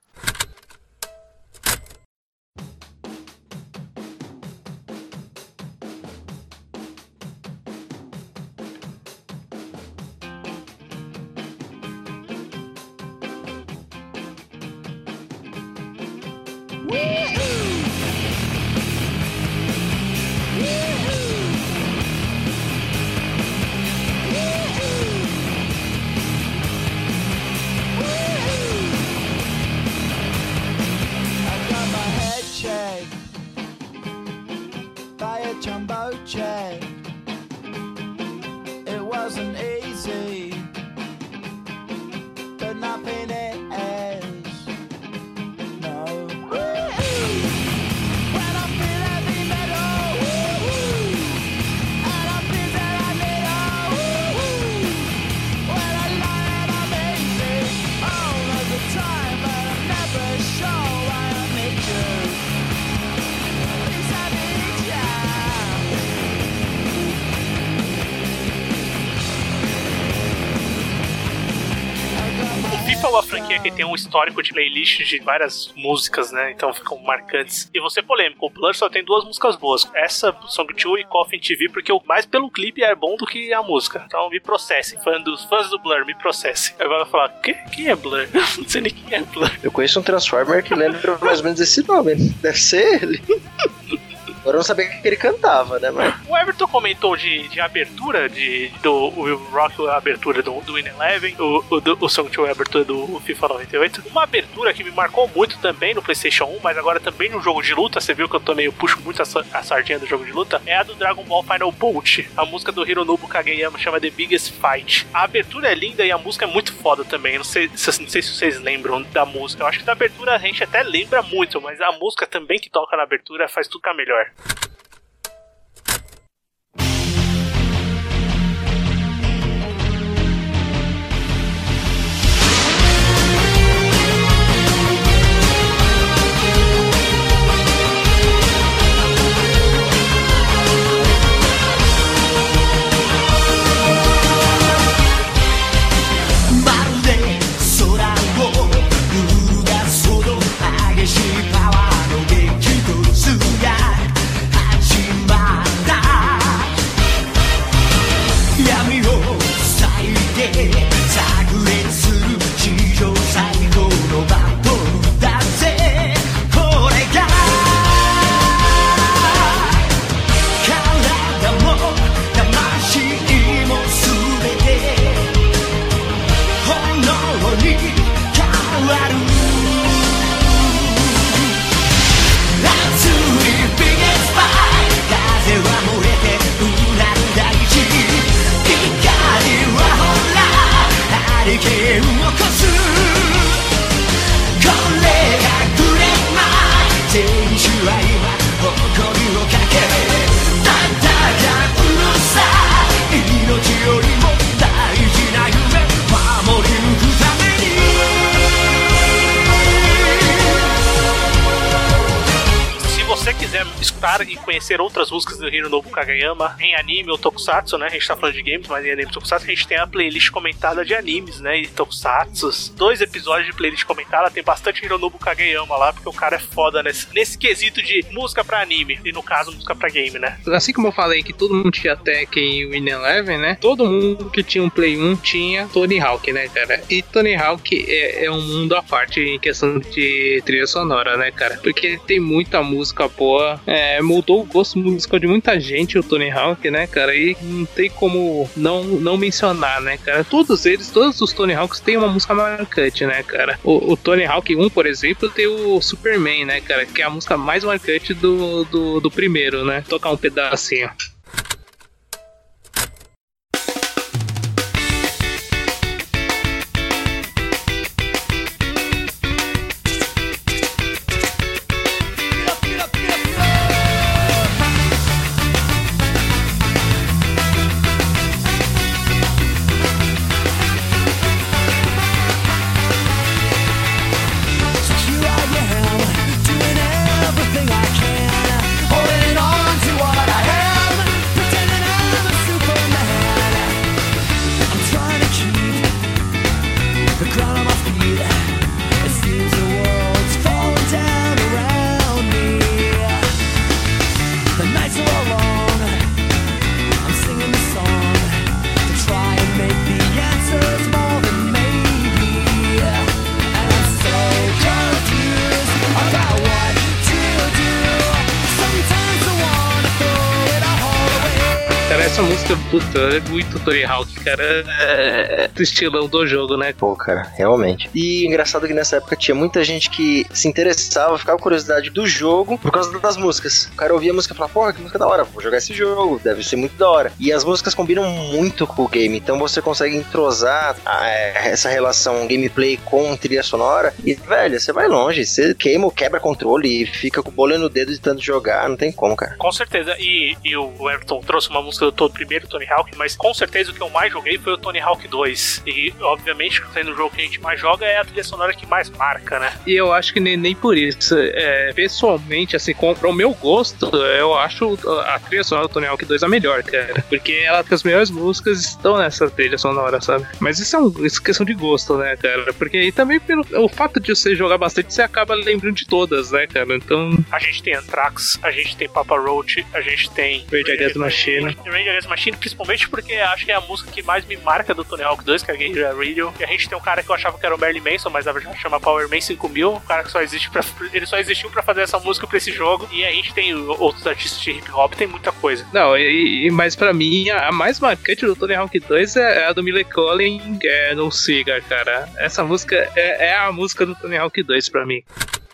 FIFA é uma franquia que tem um histórico de playlist de várias músicas, né? Então ficam marcantes. E vou ser polêmico, o Blur só tem duas músicas boas. Essa, Song dois e Coffin T V, porque o mais pelo clipe é bom do que a música. Então me processem, fã dos, fãs do Blur, me processem. Agora vai falar, que? Quem é Blur? Não sei nem quem é Blur. Eu conheço um Transformer que lembra mais ou menos esse nome. Deve ser ele. Agora eu não sabia que ele cantava, né, mas... O Everton comentou de, de abertura de, do Will Rock, a abertura do, do Win Eleven, o, o, do, o Song dois, a abertura do FIFA noventa e oito. Uma abertura que me marcou muito também no PlayStation um, mas agora também no jogo de luta, você viu que eu também eu puxo muito a, a sardinha do jogo de luta, é a do Dragon Ball Final Bolt. A música do Hironobu Kageyama chama The Biggest Fight. A abertura é linda e a música é muito foda também. Não sei, não sei se vocês lembram da música. Eu acho que da abertura a gente até lembra muito, mas a música também que toca na abertura faz tudo ficar melhor. E conhecer outras músicas do Hironobu Kageyama em anime ou tokusatsu, né? A gente tá falando de games, mas em anime e tokusatsu a gente tem a playlist comentada de animes, né? E tokusatsu. Dois episódios de playlist comentada, tem bastante Hironobu Kageyama lá, porque o cara é foda nesse, nesse quesito de música pra anime, e no caso, música pra game, né? Assim como eu falei que todo mundo tinha Tekken e Win Eleven, né? Todo mundo que tinha um Play um tinha Tony Hawk, né, cara? E Tony Hawk é, é um mundo à parte em questão de trilha sonora, né, cara? Porque tem muita música boa, é, mudou o gosto musical de muita gente, o Tony Hawk, né, cara? E não tem como não, não mencionar, né, cara? Todos eles, todos os Tony Hawks têm uma música marcante, né, cara? O, o Tony Hawk um, por exemplo, tem o Superman, né, cara? Que é a música mais marcante do, do, do primeiro, né? Tocar um pedacinho. everything I can, holding on to what I am, pretending I'm a Superman. I'm trying to keep the ground on my feet. It seems the world's falling down around me. The nights are all long. I'm singing this song to try and make the answers more than maybe. And I'm so confused about what to do. Sometimes I wanna throw it all away. Cara, essa música, puta, é muito Tony Hawk, cara. É do estilão do jogo, né? Pô, cara, realmente. E engraçado que nessa época tinha muita gente que se interessava, ficava com curiosidade do jogo por causa das músicas. O cara ouvia a música e falava, porra, que música da hora, vou jogar esse jogo, deve ser muito da hora. E as músicas combinam muito com o game, então você consegue entrosar a, essa relação gameplay com trilha sonora e, velho, você vai longe, você queima, quebra controle e fica com o bolho no dedo de tanto jogar, não tem como, cara. Com certeza, e, e o Everton trouxe uma música do todo, primeiro Tony Hawk, mas com certeza o que eu mais joguei foi o Tony Hawk dois. E, obviamente, sendo o jogo que a gente mais joga, é a trilha sonora que mais marca, né? E eu acho que nem, nem por isso. É, pessoalmente, assim, com, pro meu gosto, eu acho a trilha sonora do Tony Hawk dois a melhor, cara. Porque ela tem as melhores músicas estão nessa trilha sonora, sabe? Mas isso é um, isso é questão de gosto, né, cara? Porque aí também, pelo o fato de você jogar bastante, você acaba lembrando de todas, né, cara? Então... A gente tem Anthrax, a gente tem Papa Roach, a gente tem... Rage Against the Machine. Rage Against the Machine, principalmente porque acho que é a música que mais me marca do Tony Hawk dois, que é a Guerrilla Radio. E a gente tem um cara que eu achava que era o Marilyn Manson, mas na verdade chama Power Man cinco mil, um cara que só existe pra, ele só existiu pra fazer essa música pra esse jogo. E a gente tem outros artistas de hip hop, tem muita coisa. Não, e, e, mas pra mim, a, a mais marcante do Tony Hawk dois é a do Millie Collin, é, no Cigar, cara. Essa música é, é a música do Tony Hawk dois pra mim.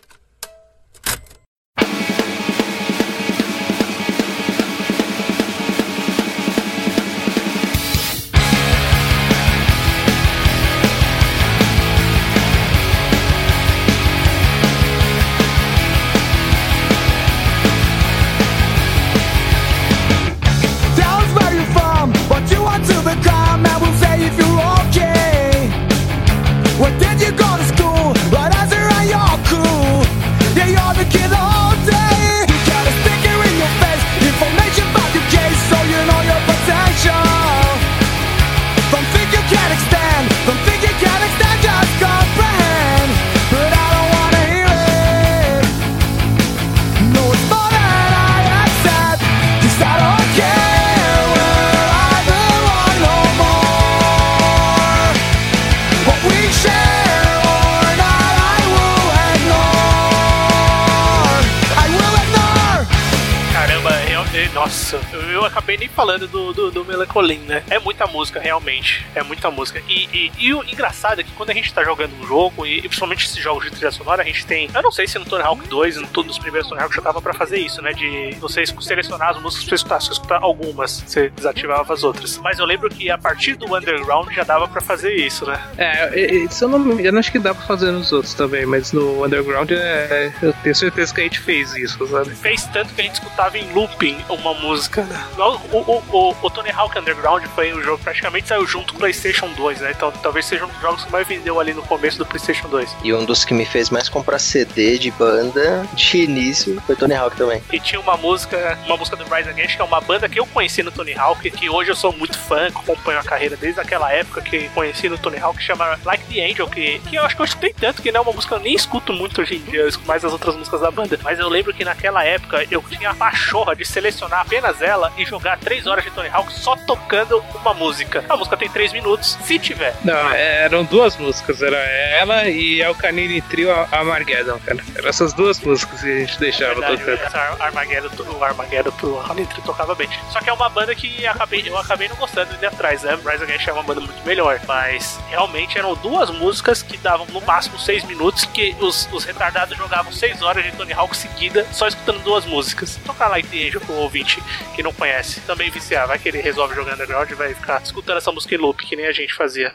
Nossa, eu acabei nem falando do, do, do Melancholy, né? É muita música, realmente. É muita música. E, e, e o engraçado é que quando a gente tá jogando um jogo, e, e principalmente esses jogos de trilha sonora, a gente tem... Eu não sei se no Tony Hawk dois, em todos os primeiros Tony Hawk, já dava pra fazer isso, né? De você selecionar as músicas pra escutar. Se escutar algumas, você desativava as outras. Mas eu lembro que a partir do Underground já dava pra fazer isso, né? É, se eu não me engano, acho que dá pra fazer nos outros também, mas no Underground é, eu tenho certeza que a gente fez isso, sabe? Fez tanto que a gente escutava em looping uma música, né? O, o, o, o Tony Hawk Underground foi um jogo praticamente saiu junto com o PlayStation dois, né? Então talvez seja um dos jogos que mais vendeu ali no começo do PlayStation dois. E um dos que me fez mais comprar C D de banda de início foi Tony Hawk também. E tinha uma música, uma música do Rise Against, que é uma banda que eu conheci no Tony Hawk, que hoje eu sou muito fã, acompanho a carreira desde aquela época que conheci no Tony Hawk, que chama Like the Angel, que, que eu acho que eu escutei tanto que não é uma música que eu nem escuto muito hoje em dia, eu escuto mais as outras músicas da banda. Mas eu lembro que naquela época eu tinha a pachorra de selecionar apenas ela e jogar três horas de Tony Hawk só tocando uma música. A música tem três minutos, se tiver. Não, eram duas músicas, era ela e El Canine Trio Armageddon, cara. Eram essas duas músicas que a gente deixava Verdade, tocando. Essa Armageddon, o Armageddon pro Canine Trio tocava bem. Só que é uma banda que acabei, eu acabei não gostando de atrás, né? Rise Against é uma banda muito melhor, mas realmente eram duas músicas que davam no máximo seis minutos, que os, os retardados jogavam seis horas de Tony Hawk seguida, só escutando duas músicas. Tocar Light the Angel pro ouvinte que não conhece, também viciar, vai que ele resolve jogar Underground e vai ficar escutando essa música em loop, que nem a gente fazia.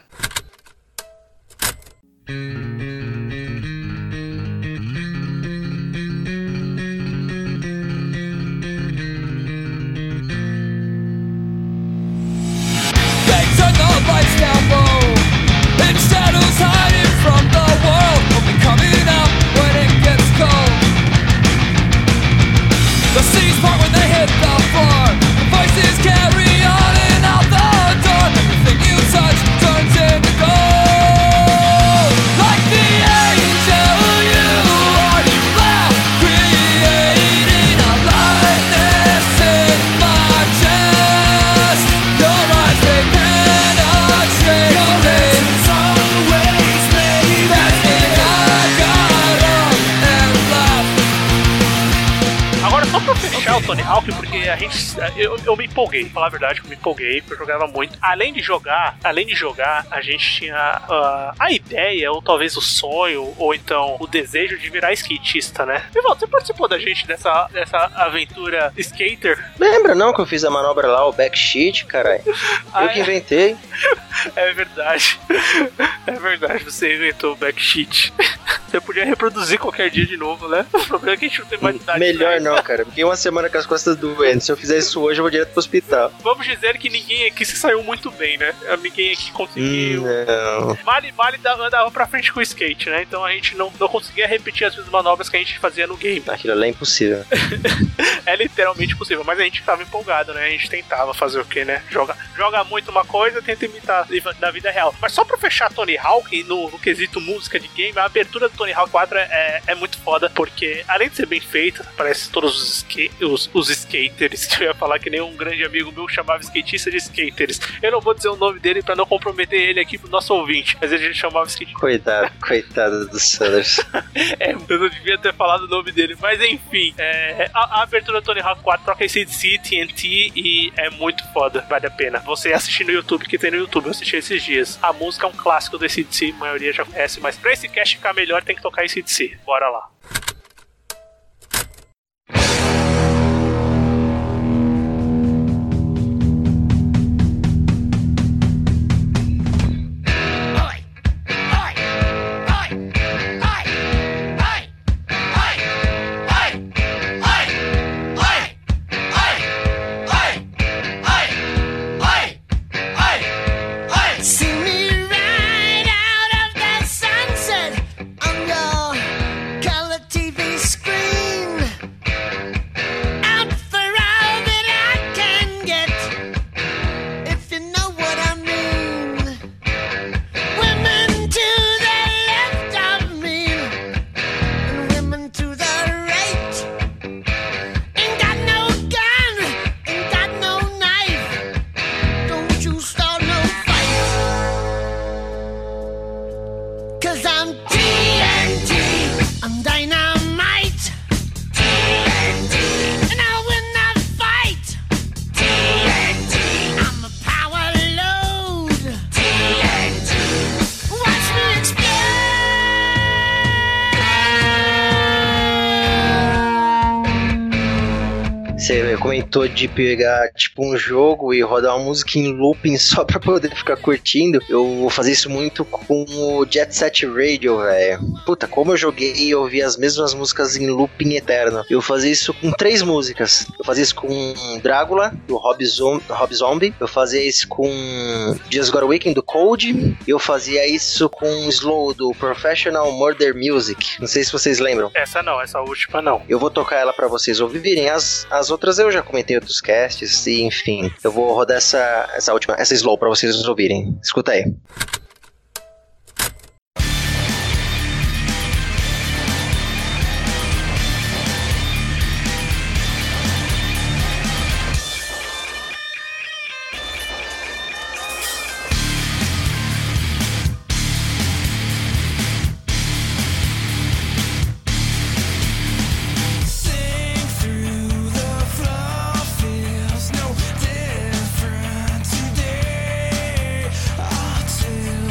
Agora, só pra fechar o Tony Hawk, porque a gente. Eu, eu me empolguei, pra falar a verdade, eu me empolguei, porque eu jogava muito. Além de jogar, além de jogar, a gente tinha uh, a ideia, ou talvez o sonho, ou então o desejo de virar skatista, né? Evaldo, você participou da gente dessa, dessa aventura skater? Lembra não que eu fiz a manobra lá, o backsheet, caralho? Ah, eu que é? inventei. É verdade. É verdade, você inventou o backsheet. Você podia reproduzir qualquer dia de novo, né? O problema é que a gente não tem mais idade. Melhor não, cara, porque uma semana com as costas doendo. Se eu fizer isso hoje, eu vou direto pro hospital. Vamos dizer que ninguém aqui se saiu muito bem, né? Ninguém aqui conseguiu. Não. Mali, Mali andava pra frente com o skate, né? Então a gente não, não conseguia repetir as mesmas manobras que a gente fazia no game. Aquilo lá é impossível. É literalmente impossível, mas a gente tava empolgado, né? A gente tentava fazer o quê, né? Joga, joga muito uma coisa, tenta imitar na vida real. Mas só pra fechar Tony Hawk, no, no quesito música de game, a abertura do Tony Hawk quatro é, é muito foda, porque além de ser bem feita, parece todos os, ska os, os skaters, que eu ia falar que nem um grande amigo meu chamava skatista de skaters. Eu não vou dizer o nome dele pra não comprometer ele aqui pro nosso ouvinte, mas ele chamava skatista. Coitado, coitado do Sanders. É, eu não devia ter falado o nome dele, mas enfim, é, a, a abertura do Tony Hawk quatro troca esse D C, T N T e é muito foda, vale a pena. Você assistir no YouTube, que tem no YouTube, eu assisti esses dias. A música é um clássico do A C D C, a maioria já conhece, mas pra esse cast ficar melhor tem que tocar A C D C. Bora lá. Você comentou de pegar, tipo, um jogo e rodar uma música em looping só pra poder ficar curtindo. Eu vou fazer isso muito com o Jet Set Radio, velho. Puta, como eu joguei e ouvi as mesmas músicas em looping eterno. Eu fazia isso com três músicas. Eu fazia isso com Drácula, do Rob, Zom- Rob Zombie. Eu fazia isso com Just Got a Weekend, do Cold. E eu fazia isso com Slow, do Professional Murder Music. Não sei se vocês lembram. Essa não, essa última não. Eu vou tocar ela pra vocês ouvirem. As, as outras eu já comentei em outros casts. E enfim, eu vou rodar essa, essa última, essa Slow pra vocês ouvirem. Escuta aí. Till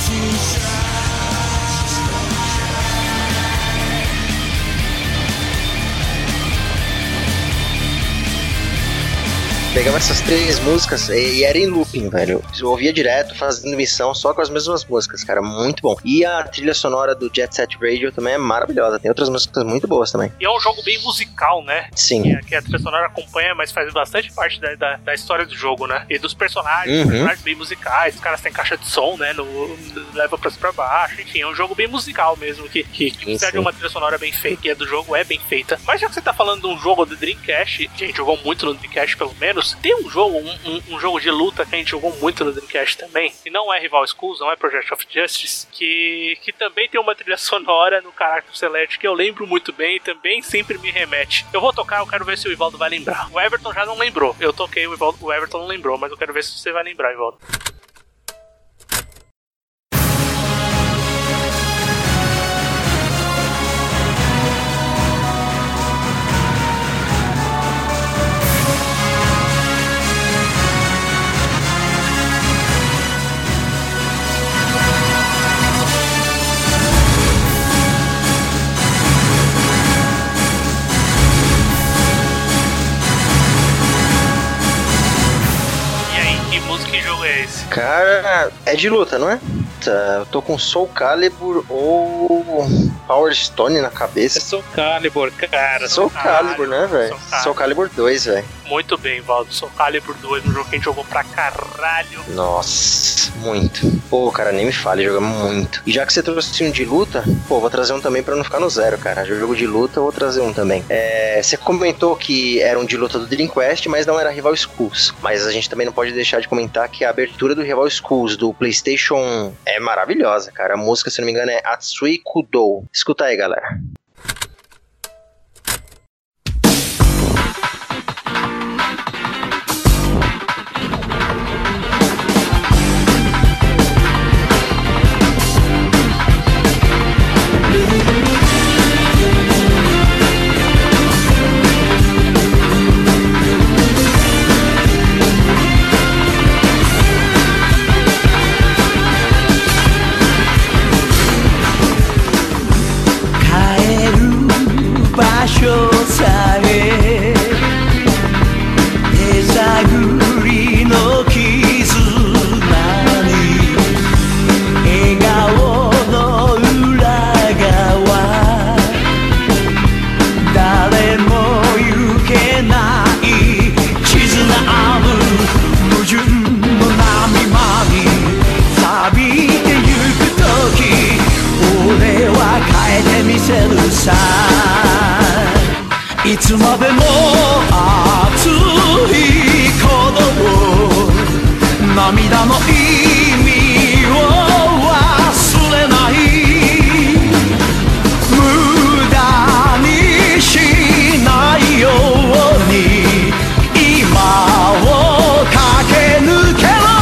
Pegava essas três músicas e, e era em looping, velho. Eu ouvia direto, fazendo missão só com as mesmas músicas, cara, muito bom. E a trilha sonora do Jet Set Radio também é maravilhosa, tem outras músicas muito boas também. E é um jogo bem musical, né? Sim. Que, que a trilha sonora acompanha, mas faz bastante parte da, da, da história do jogo, né? E dos personagens, uhum. personagens bem musicais, os caras têm caixa de som, né? No, leva pra cima pra baixo, enfim, é um jogo bem musical mesmo, que, que, que precisa de uma trilha sonora bem feita, e a do jogo é bem feita. Mas já que você tá falando de um jogo do Dreamcast, que a gente jogou muito no Dreamcast pelo menos, tem um jogo, um, um, um jogo de luta que a gente jogou muito no Dreamcast também, e não é Rival Schools, não é Project of Justice, que, que também tem uma trilha sonora no Character Select que eu lembro muito bem e também sempre me remete. Eu vou tocar, eu quero ver se o Ivaldo vai lembrar. O Everton já não lembrou, eu toquei, o, Ivaldo, o Everton não lembrou, mas eu quero ver se você vai lembrar, Ivaldo. Cara, é de luta, não é? Eu tô com Soul Calibur ou Power Stone na cabeça. É Soul Calibur, cara. Soul Calibur, né, velho? Soul Calibur dois, velho. Muito bem, Valdo. Soul Calibur dois, um jogo que a gente jogou pra caralho. Nossa, muito. Pô, cara, nem me fale, jogamos muito. E já que você trouxe um de luta, pô, vou trazer um também pra não ficar no zero, cara. Jogo de luta, eu vou trazer um também. É, você comentou que era um de luta do Dreamcast, mas não era Rival Schools. Mas a gente também não pode deixar de comentar que a abertura do Rival Schools do PlayStation é maravilhosa, cara. A música, se não me engano, é Atsui Kudou. Escuta aí, galera. いつまでも熱い鼓動涙の意味を忘れない無駄にしないように今を駆け抜けろ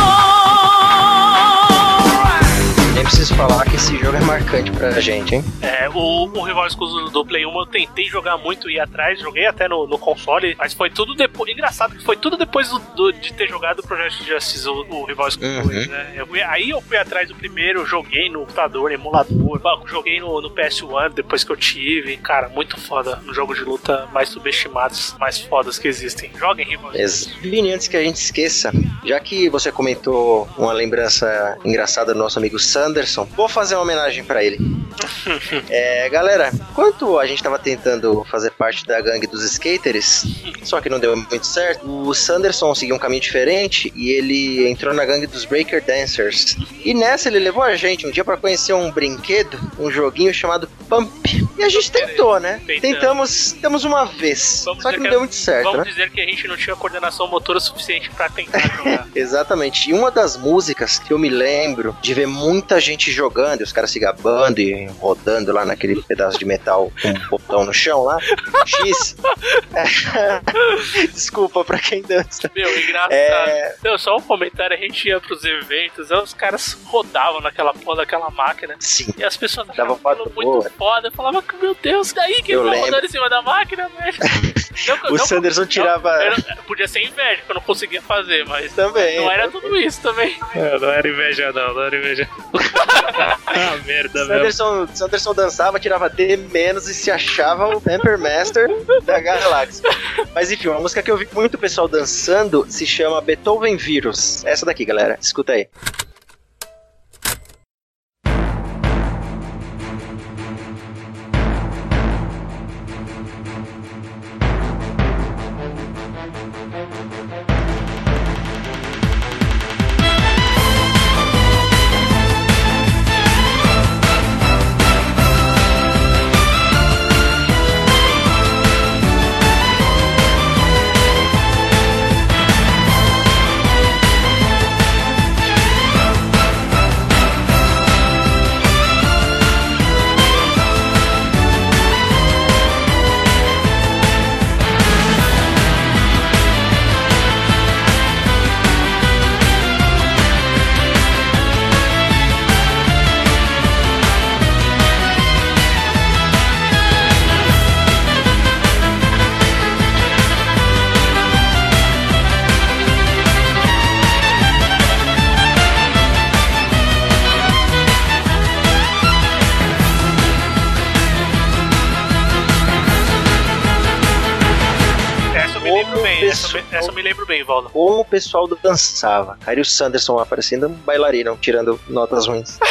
Nem preciso falar que esse jogo é marcante pra gente, hein? É, o, o Rival Schools do Play um eu tentei jogar muito e ir atrás, joguei até no, no console, mas foi tudo depois. Engraçado que foi tudo depois do, do, de ter jogado o Project Justice, o, o Rival Schools uhum. dois, né? Eu fui, aí eu fui atrás do primeiro, joguei no computador, emulador, joguei no, no P S um depois que eu tive. Cara, muito foda. Um jogo de luta mais subestimados, mais fodas que existem. Joguem Rival Schools. Vini, antes que a gente esqueça, já que você comentou uma lembrança engraçada do nosso amigo Sanderson, vou fazer uma homenagem pra ele. É, galera, enquanto a gente tava tentando fazer parte da gangue dos skaters, só que não deu muito certo, o Sanderson seguiu um caminho diferente e ele entrou na gangue dos Breaker Dancers. E nessa ele levou a gente um dia pra conhecer um brinquedo, um joguinho chamado Pump. E a gente tentou, né? Tentamos, tentamos uma vez, vamos só que não que deu muito certo, vamos né? Vamos dizer que a gente não tinha coordenação motora suficiente pra tentar jogar. Exatamente. E uma das músicas que eu me lembro de ver muita gente jogando, e os caras se gabando e rodando lá naquele pedaço de metal com um botão no chão lá, X. É. Desculpa pra quem dança. Meu, engraçado. É... Não, só um comentário, a gente ia pros eventos, aí os caras rodavam naquela porra daquela máquina. Sim. E as pessoas achavam aquilo muito foda. Eu falava, meu Deus, daí que eu tá lembro. rodando em cima da máquina, velho. Não, O não, Sanderson tirava... não, era- podia ser inveja, que eu não conseguia fazer, mas Também. não era tudo isso também. É, não era inveja, não, não era inveja. Ah, merda, mesmo. Sanderson, Sanderson dançava, tirava D menos e se achava o Pamper Master da galáxia. Mas enfim, uma música que eu vi muito pessoal dançando se chama Beethoven Virus. Essa daqui, galera. Escuta aí. Essa, eu me- essa eu me lembro bem, Valdo. Como o pessoal dançava. Aí o Sanderson lá parecendo um bailarino, tirando notas ruins.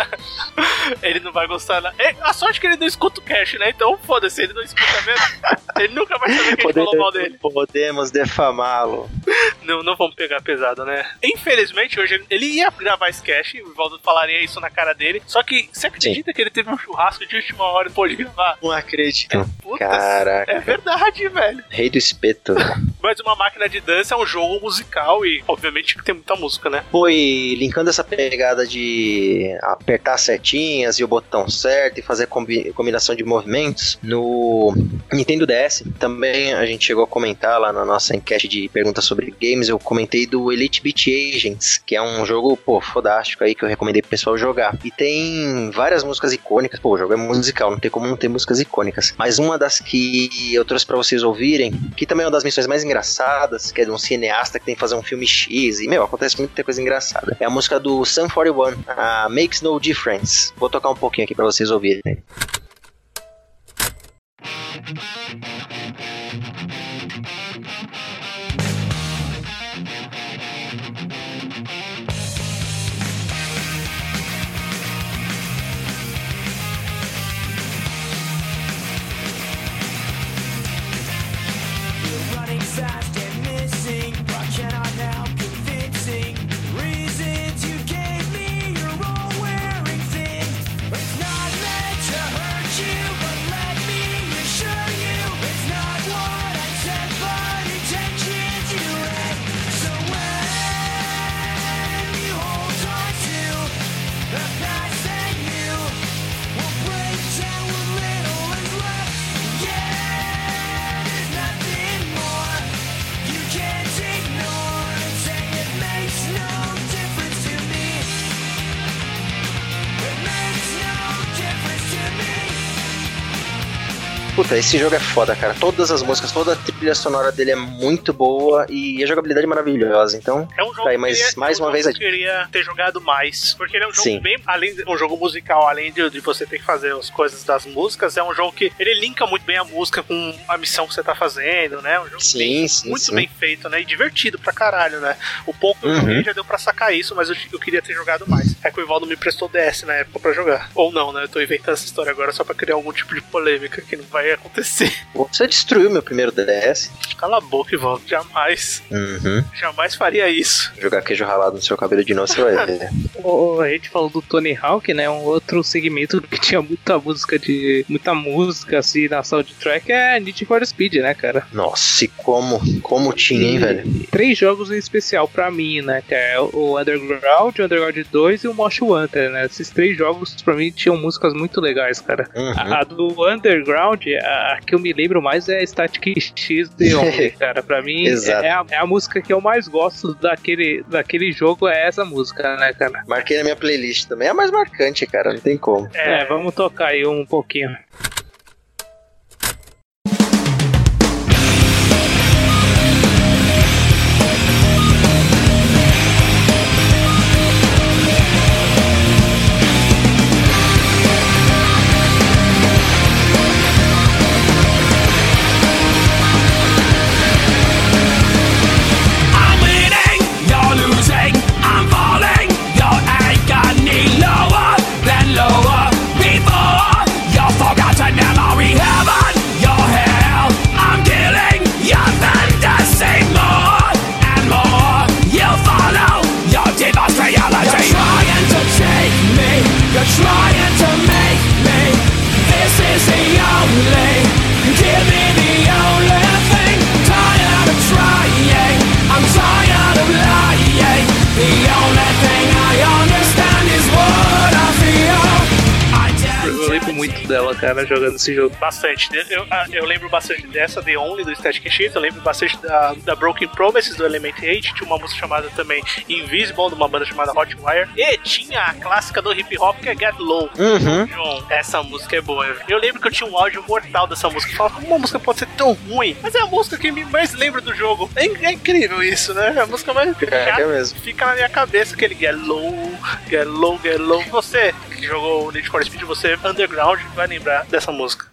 Ele não vai gostar. Na... É, a sorte é que ele não escuta o Cash, né? Então foda-se, ele não escuta mesmo. Ele nunca vai saber que a gente falou mal dele. Podemos defamá-lo. Não, não vamos pegar pesado, né? Infelizmente, hoje ele- ele ia gravar esse Cash, o Valdo falaria isso na cara dele. Só que você acredita que ele teve um churrasco de última hora e pôde gravar? Não acredito. Puta, Caraca. é verdade, velho. Rei do espeto. Mas Uma Máquina de Dança é um jogo musical e, obviamente, que tem muita música, né? Pô, e linkando essa pegada de apertar as setinhas e o botão certo e fazer combi- combinação de movimentos, no Nintendo D S também a gente chegou a comentar lá na nossa enquete de perguntas sobre games, eu comentei do Elite Beat Agents, que é um jogo, pô, fodástico aí que eu recomendei pro pessoal jogar. E tem várias músicas icônicas, pô, o jogo é musical, não tem como não ter músicas icônicas. Mas uma das que eu trouxe pra vocês ouvirem, que também é uma das missões mais engraçadas, que é de um cineasta que tem que fazer um filme X, e, meu, acontece muita coisa engraçada. É a música do Sum quarenta e um, a Makes No Difference. Vou tocar um pouquinho aqui pra vocês ouvirem. Running fast and missing, but cannot now convincing reasons you gave me. You're all wearing thin. It's not meant to hurt you, but let me assure you, it's not what I said, but intentions you read. So when you hold on to the past and you will break down what little is left. Yeah, there's nothing more you can't ignore and say it makes no difference to me. It makes no difference to me. Puta, esse jogo é foda, cara. Todas as músicas, toda a trilha sonora dele é muito boa e a jogabilidade é maravilhosa. Então, É um jogo tá aí, que mas eu queria- mais é um uma jogo vez que a eu queria ter jogado mais. Porque ele é um jogo Sim. bem. Além de um jogo musical, além de, de você ter que fazer as coisas das músicas, é um jogo que ele linka muito bem a música com a missão que você tá fazendo, né? Um jogo Sim, bem- sim, muito sim. bem feito, né? E divertido pra caralho, né? O pouco que eu Uhum. joguei já deu pra sacar isso, mas eu, eu queria ter jogado mais. É que o Ivaldo me prestou D S na época pra jogar. Ou não, né? Eu tô inventando essa história agora só pra criar algum tipo de polêmica que não vai acontecer. Você destruiu meu primeiro D S. Cala a boca, Ivaldo. Jamais. Uhum. Jamais faria isso. Jogar queijo ralado no seu cabelo de novo, você vai ver. O- A gente falou do Tony Hawk, né? Um outro segmento que tinha muita música de. muita música assim na soundtrack é Need for Speed, né, cara? Nossa, e como, como tinha, hein, velho? Três jogos em especial pra mim, né? Que é o Underground, o Underground dois e o Most Wanted, né? Esses três jogos pra mim tinham músicas muito legais, cara. Uhum. A, a do Underground, a, a que eu me lembro mais é Static X The Only, cara. Pra mim, Exato. é a, é a música que eu mais gosto daquele, daquele jogo, é essa música, né, cara? Marquei na minha playlist também. É a mais marcante, cara, não tem como. É, vamos tocar aí um pouquinho. you're trying to make me. This is the only, give me the only thing. Tired of trying, I'm tired of lying. The only thing I understand is what I feel. Eu lembro muito dela, cara, jogando esse jogo. Bastante. Eu, eu lembro bastante dessa, The Only, do Static X. Eu lembro bastante da, da Broken Promises, do Element oito. Tinha uma música chamada também Invisible, de uma banda chamada Hotwire. E tinha a clássica do hip hop, que é Get Low. Uhum. John, essa música é boa. Eu lembro que eu tinha um áudio mortal dessa música. Eu falava, como uma música pode ser tão ruim? Mas é a música que me mais lembra do jogo. É, é incrível isso, né? A música mais... É, é mesmo. Fica na minha cabeça aquele Get Low, Get Low, Get Low. Você que jogou Need for Speed, você Underground, vai lembrar dessa música.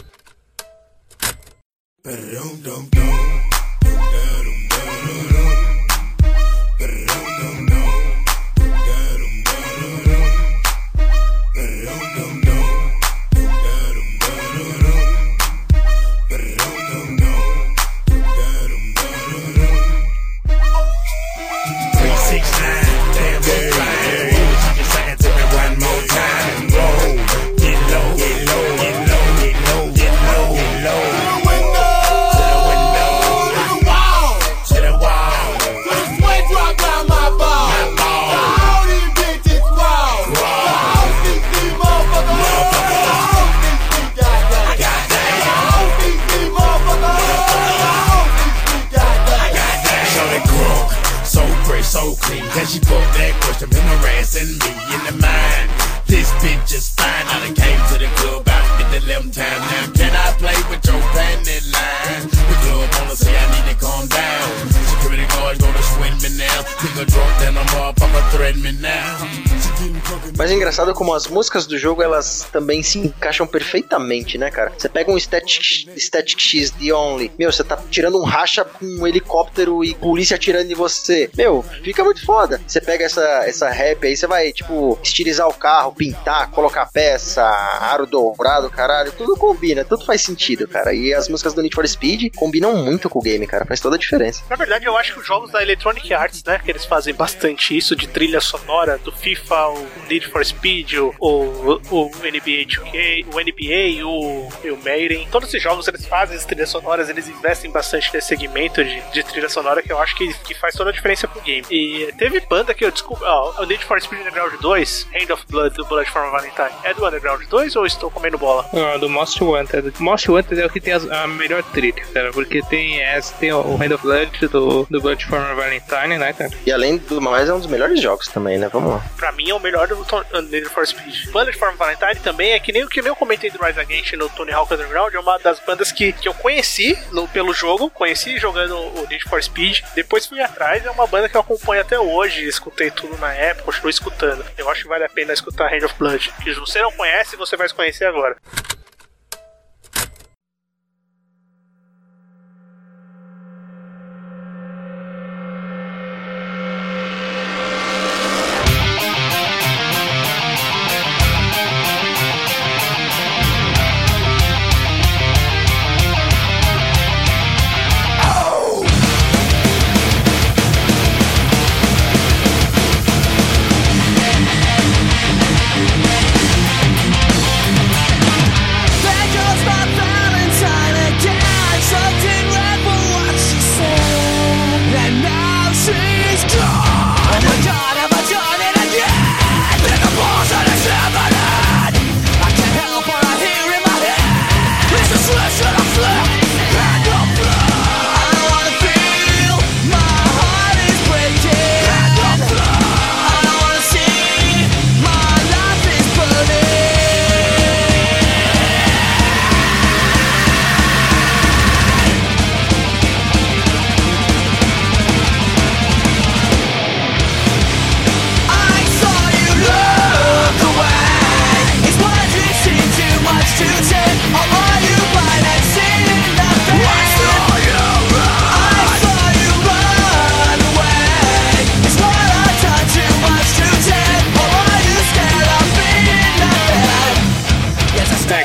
So clean, can she put that question in her ass and me in the mind? This bitch is fine, I done came to the club out at the eleventh time. Now can I play with your panty line? The club wanna say I need to calm down. Security guards gonna swing me now. Think a drunk, then I'm up, Papa threaten me now. Mas é engraçado como as músicas do jogo, elas também se encaixam perfeitamente, né, cara? Você pega um Static, Static X, The Only, meu, você tá tirando um racha com um helicóptero e polícia atirando em você. Meu, fica muito foda. Você pega essa, essa rap aí, você vai, tipo, estilizar o carro, pintar, colocar peça, aro dourado, caralho, tudo combina, tudo faz sentido, cara. E as músicas do Need for Speed combinam muito com o game, cara, faz toda a diferença. Na verdade, eu acho que os jogos da Electronic Arts, né, que eles fazem bastante isso de trilha sonora, do FIFA, o Need for Speed, o, o, o N B A dois K, o N B A, o, o Madden, todos esses jogos eles fazem as trilhas sonoras, eles investem bastante nesse segmento de, de trilha sonora que eu acho que, que faz toda a diferença pro game. E teve banda que eu descobri, ó, o Need for Speed Underground dois, Hand of Blood, do Bullet for Valentine, é do Underground dois ou estou comendo bola? Não, do Most Wanted. Most Wanted é o que tem a, a melhor trilha, cara, porque tem essa, tem o Hand of Blood do, do Bullet for Valentine, né, cara? E além do mais, é um dos melhores jogos também, né? Vamos lá. Pra mim é o melhor do Need for Speed. Bullet for Valentine também é que nem o que eu comentei do Rise Against no Tony Hawk Underground, é uma das bandas que, que eu conheci no, pelo jogo, conheci jogando o Need for Speed, depois fui atrás, é uma banda que eu acompanho até hoje, escutei tudo na época, continuo escutando. Eu acho que vale a pena escutar Hand of Blood, que se você não conhece, você vai se conhecer agora.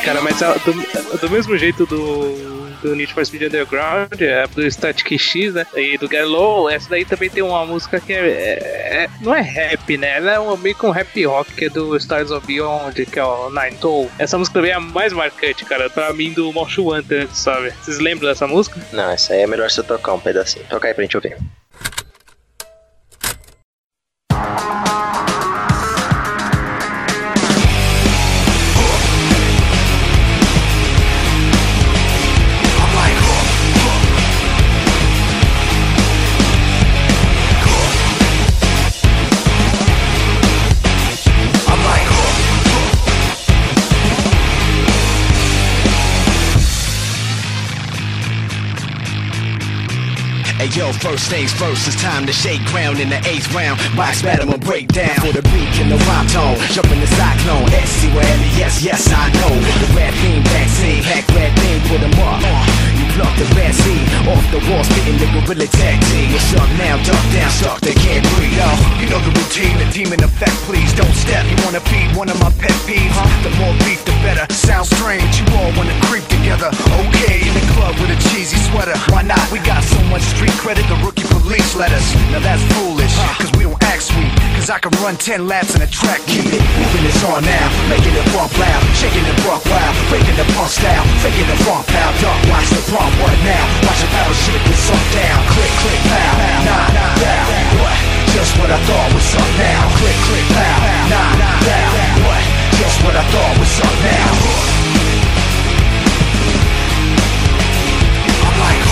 cara, mas a, do, do mesmo jeito do, do Need for Speed Underground, é, do Static X, né? E do Get Low, essa daí também tem uma música que é, é, é não é rap, né? Ela é um, meio que um rap rock, que é do Stars of Beyond, que é o Nine Toll. Essa música também é a mais marcante, cara, pra mim do Most Wanted, sabe? Vocês lembram dessa música? Não, essa aí é melhor você tocar um pedacinho. Toca aí pra gente ouvir. Hey yo, first things first, it's time to shake ground in the eighth round. Box battle and break down for the beat and the rhyme tone. Jump in the cyclone, S C where yes, yes, I know. The rap beam vaccine, hack red beam, put them up. You pluck the bad seed off the wall, spitting the gorilla tag team. What's up now, duck down, stuck, they can't breathe. Yo, you know the routine, the demon effect, please don't step. You wanna feed one of my pet peeves? The more beef, the better. Sounds strange, you all wanna creep together. Okay, in the club with a cheesy sweater. Why not? We got so much street credit, the rookie police let us. Now that's foolish, cause we don't act sweet. Cause I can run ten laps in a track. Keep it, moving this on now. Making it bump loud, shaking it buck wild. Breaking the punk style, faking the funk pow. Duck, watch the pump, what now? Watch the battle shit get sunk down. Click, click, pow, nah, down. What? Just what I thought was up now. Click, click, pow, nah, down. What? Just what I thought was up now. I'm like,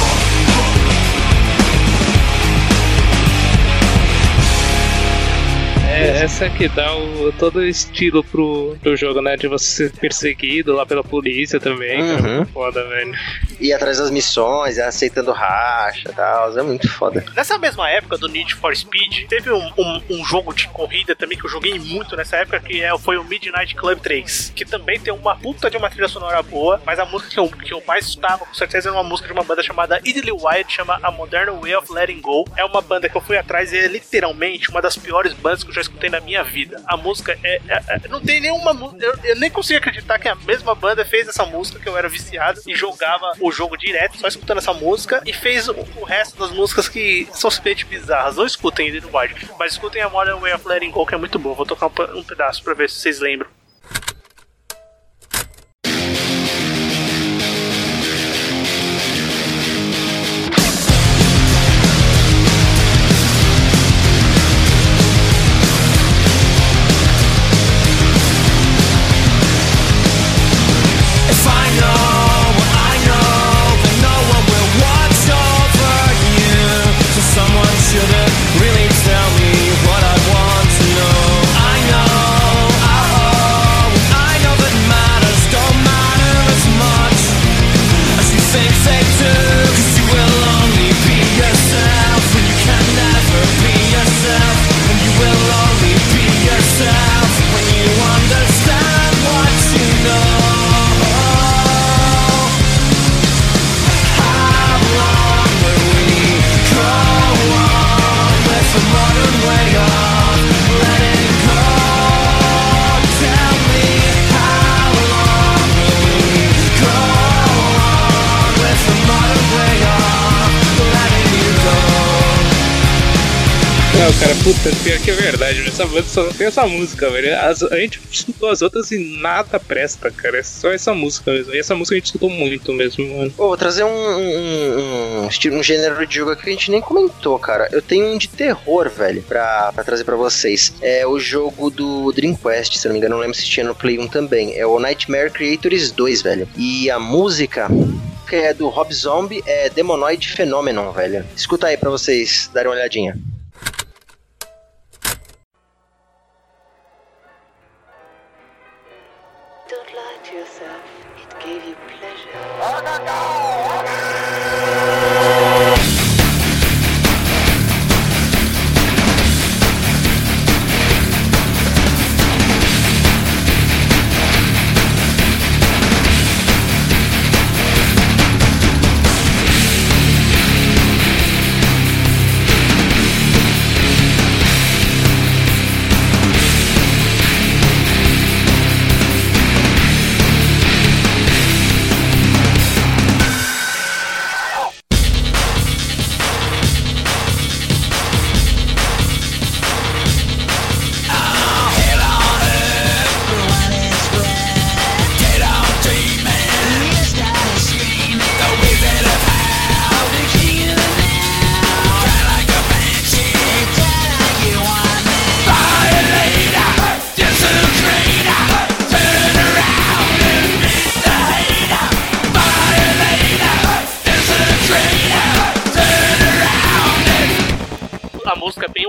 É, essa que dá o, todo o estilo pro, pro jogo, né? De você ser perseguido lá pela polícia também. Uhum. Cara, muito foda, velho. Ir atrás das missões, aceitando racha e tal. É muito foda. Nessa mesma época do Need for Speed, teve um, um, um jogo de corrida também que eu joguei muito nessa época, que é, foi o Midnight Club três, que também tem uma puta de uma trilha sonora boa, mas a música que eu, que eu mais escutava, com certeza, era uma música de uma banda chamada Idly Wired, chama A Modern Way of Letting Go. É uma banda que eu fui atrás e é literalmente uma das piores bandas que eu já escutei na minha vida. A música é... é, é não tem nenhuma música... Eu, eu nem consigo acreditar que a mesma banda fez essa música, que eu era viciado e jogava o jogo direto, só escutando essa música, e fez o, o resto das músicas que são simplesmente bizarras. Não escutem Idly Wired, mas escutem A Modern Way of Letting Go, que é muito bom. Vou tocar um, um pedaço pra ver se vocês lembram. Não, cara, puta, pior que é verdade, essa banda só tem essa música, velho. As, a gente escutou as outras e nada presta, cara. É só essa música mesmo. E essa música a gente escutou muito mesmo, mano. Ô, vou trazer um, um, um, estilo, um gênero de jogo que a gente nem comentou, cara. Eu tenho um de terror, velho, pra, pra trazer pra vocês. É o jogo do Dream Quest, se eu não me engano, não lembro se tinha no Play um também. É o Nightmare Creators dois, velho. E a música, que é do Rob Zombie, é Demonoid Phenomenon, velho. Escuta aí pra vocês darem uma olhadinha. Don't lie to yourself. It gave you pleasure.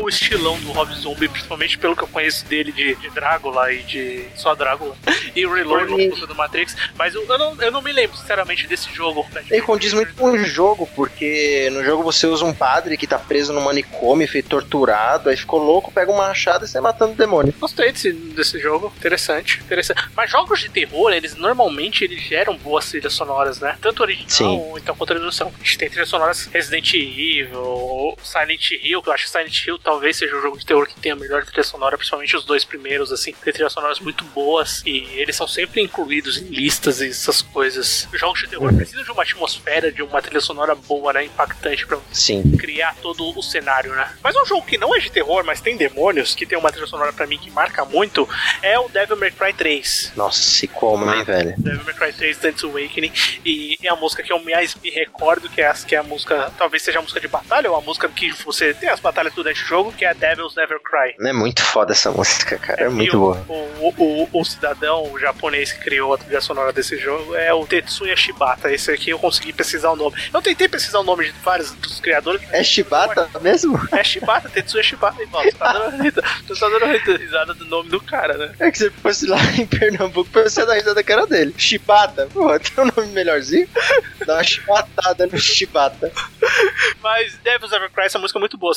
o estilão do Rob Zombie, principalmente pelo que eu conheço dele de, de Drácula e de só Drácula e o Reload no curso do Matrix, mas eu, eu, não, eu não me lembro sinceramente desse jogo. Ele condiz muito com o jogo, porque no jogo você usa um padre que tá preso no manicômio, foi torturado, aí ficou louco, pega um machado e sai matando o demônio. Gostei desse, desse jogo, interessante, interessante. Mas jogos de terror, eles normalmente eles geram boas trilhas sonoras, né? Tanto original, Sim. então quanto a tradução. A gente tem trilhas sonoras Resident Evil, Silent Hill, que eu acho que Silent Hill talvez seja o jogo de terror que tem a melhor trilha sonora, principalmente os dois primeiros, assim. Tem trilhas sonoras muito boas e eles são sempre incluídos em listas e essas coisas. Jogos de terror uhum. precisam de uma atmosfera, de uma trilha sonora boa, né? Impactante pra Sim. criar todo o cenário, né? Mas um jogo que não é de terror, mas tem demônios, que tem uma trilha sonora pra mim que marca muito, é o Devil May Cry três. Nossa, e como, hein, velho? Devil May Cry três Dance Awakening. E é a música que eu mais me recordo, que é, a, que é a música, talvez seja a música de batalha, ou a música que você tem as batalhas durante o jogo, que é a Devils Never Cry. É muito foda essa música, cara. É, é muito o, boa. O, o, o cidadão o japonês que criou a trilha sonora desse jogo é o Tetsuya Shibata. Esse aqui eu consegui pesquisar o nome. Eu tentei pesquisar o nome de vários dos criadores. É Shibata mesmo? É Shibata, Tetsuya Shibata. Nossa, tá dando, tá dando risada do nome do cara, né? É que se fosse lá em Pernambuco, você ia dar risada que era dele. Shibata, pô, tem um nome melhorzinho. Dá uma chibatada no Shibata. Mas Devils Never Cry, essa música é muito boa.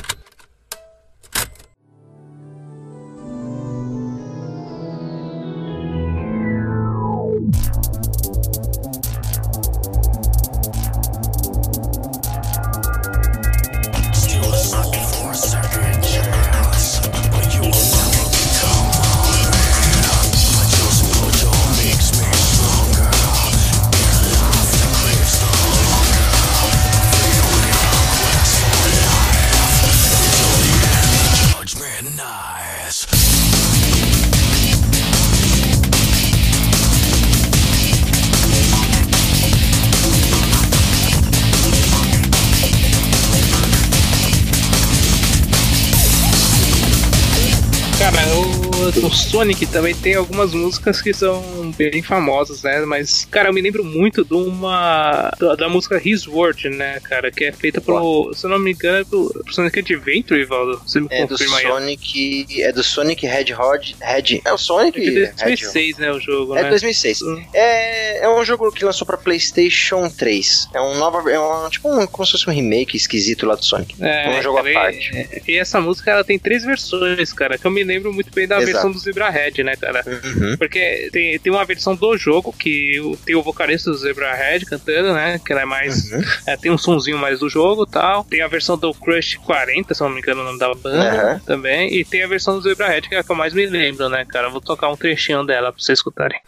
Cara, o, o Sonic também tem algumas músicas que são bem famosas, né? Mas, cara, eu me lembro muito de uma... da, da música His Word, né, cara? Que é feita pro... se eu não me engano, é pro, pro Sonic Adventure, Valdo. Você me é do confirma aí. Sonic... É do Sonic Hedgehog... Red... É o Sonic... É de dois mil e seis, né, o jogo, é né? É dois mil e seis. Hum. É, é um jogo que lançou pra PlayStation três. É um nova... É um, tipo um... como se fosse um remake esquisito lá do Sonic. É, é um jogo cara, à parte. E, e essa música, ela tem três versões, cara, que eu me lembro muito bem da Exato. versão do Zebrahead, né, cara? Uhum. Porque tem, tem uma versão do jogo que tem o vocalista do Zebrahead cantando, né? Que ela é mais... Uhum. É, tem um sonzinho mais do jogo e tal. Tem a versão do Crush quarenta, se não me engano o nome da banda, uhum. também. E tem a versão do Zebrahead, que é a que eu mais me lembro, né, cara? Eu vou tocar um trechinho dela pra vocês escutarem.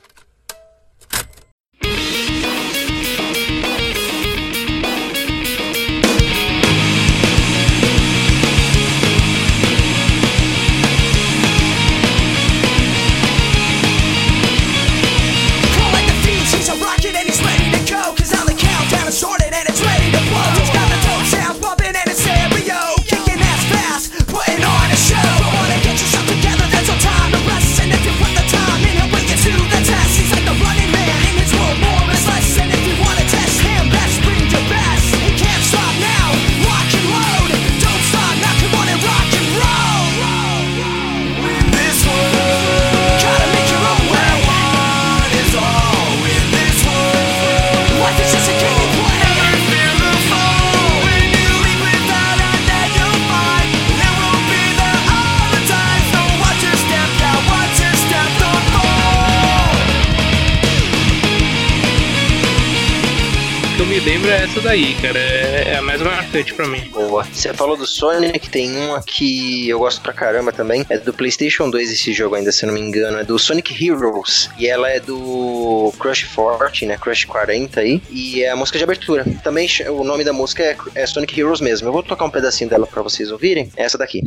Lembra essa daí, cara, é a mais marcante pra mim. Boa. Você falou do Sonic, tem uma que eu gosto pra caramba também, é do PlayStation dois esse jogo ainda, se eu não me engano, é do Sonic Heroes, e ela é do Crush quarenta, né, Crush quarenta aí, e é a música de abertura. Também o nome da música é, é Sonic Heroes mesmo. Eu vou tocar um pedacinho dela pra vocês ouvirem, é essa daqui.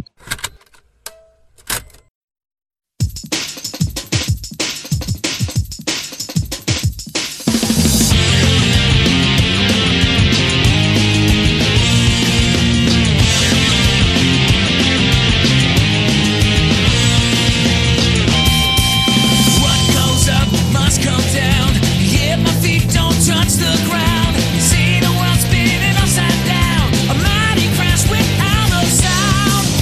See the world spinning upside down, a mighty crash without a sound.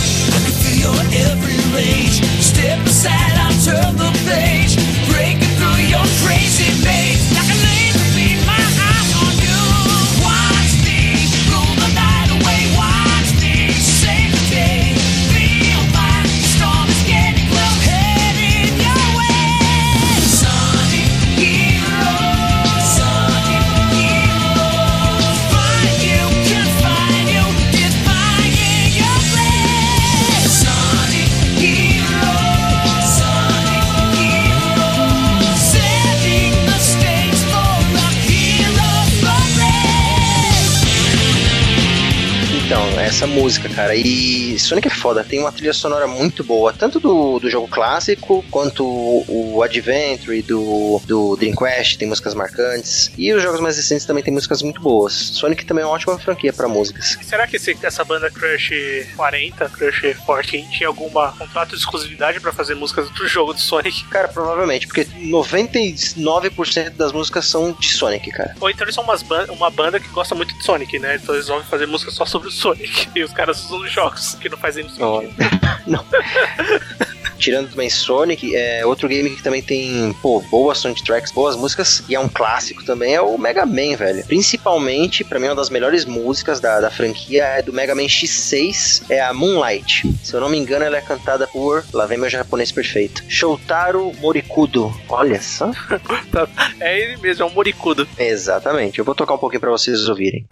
nessa música, cara. E Sonic é foda, tem uma trilha sonora muito boa, tanto do, do jogo clássico, quanto o, o Adventure do, do Dream Quest, tem músicas marcantes. E os jogos mais recentes também tem músicas muito boas. Sonic também é uma ótima franquia pra músicas. E será que esse, essa banda Crush quarenta, Crush quarenta, tinha alguma contrato de exclusividade pra fazer músicas do jogo do Sonic? Cara, provavelmente, porque noventa e nove por cento das músicas são de Sonic, cara. Ou então eles são umas ban- uma banda que gosta muito de Sonic, né? Então eles vão fazer música só sobre o Sonic. E os caras usam nos jogos, que não fazem sentido. Oh. Não. Tirando também Sonic, é outro game que também tem, pô, boas soundtracks, boas músicas, e é um clássico também, é o Mega Man, velho. Principalmente, pra mim, uma das melhores músicas da, da franquia é do Mega Man X seis, é a Moonlight. Se eu não me engano, ela é cantada por, lá vem meu japonês perfeito, Shotaro Morikudo. Olha só. É ele mesmo, é um Morikudo. Exatamente, eu vou tocar um pouquinho pra vocês ouvirem.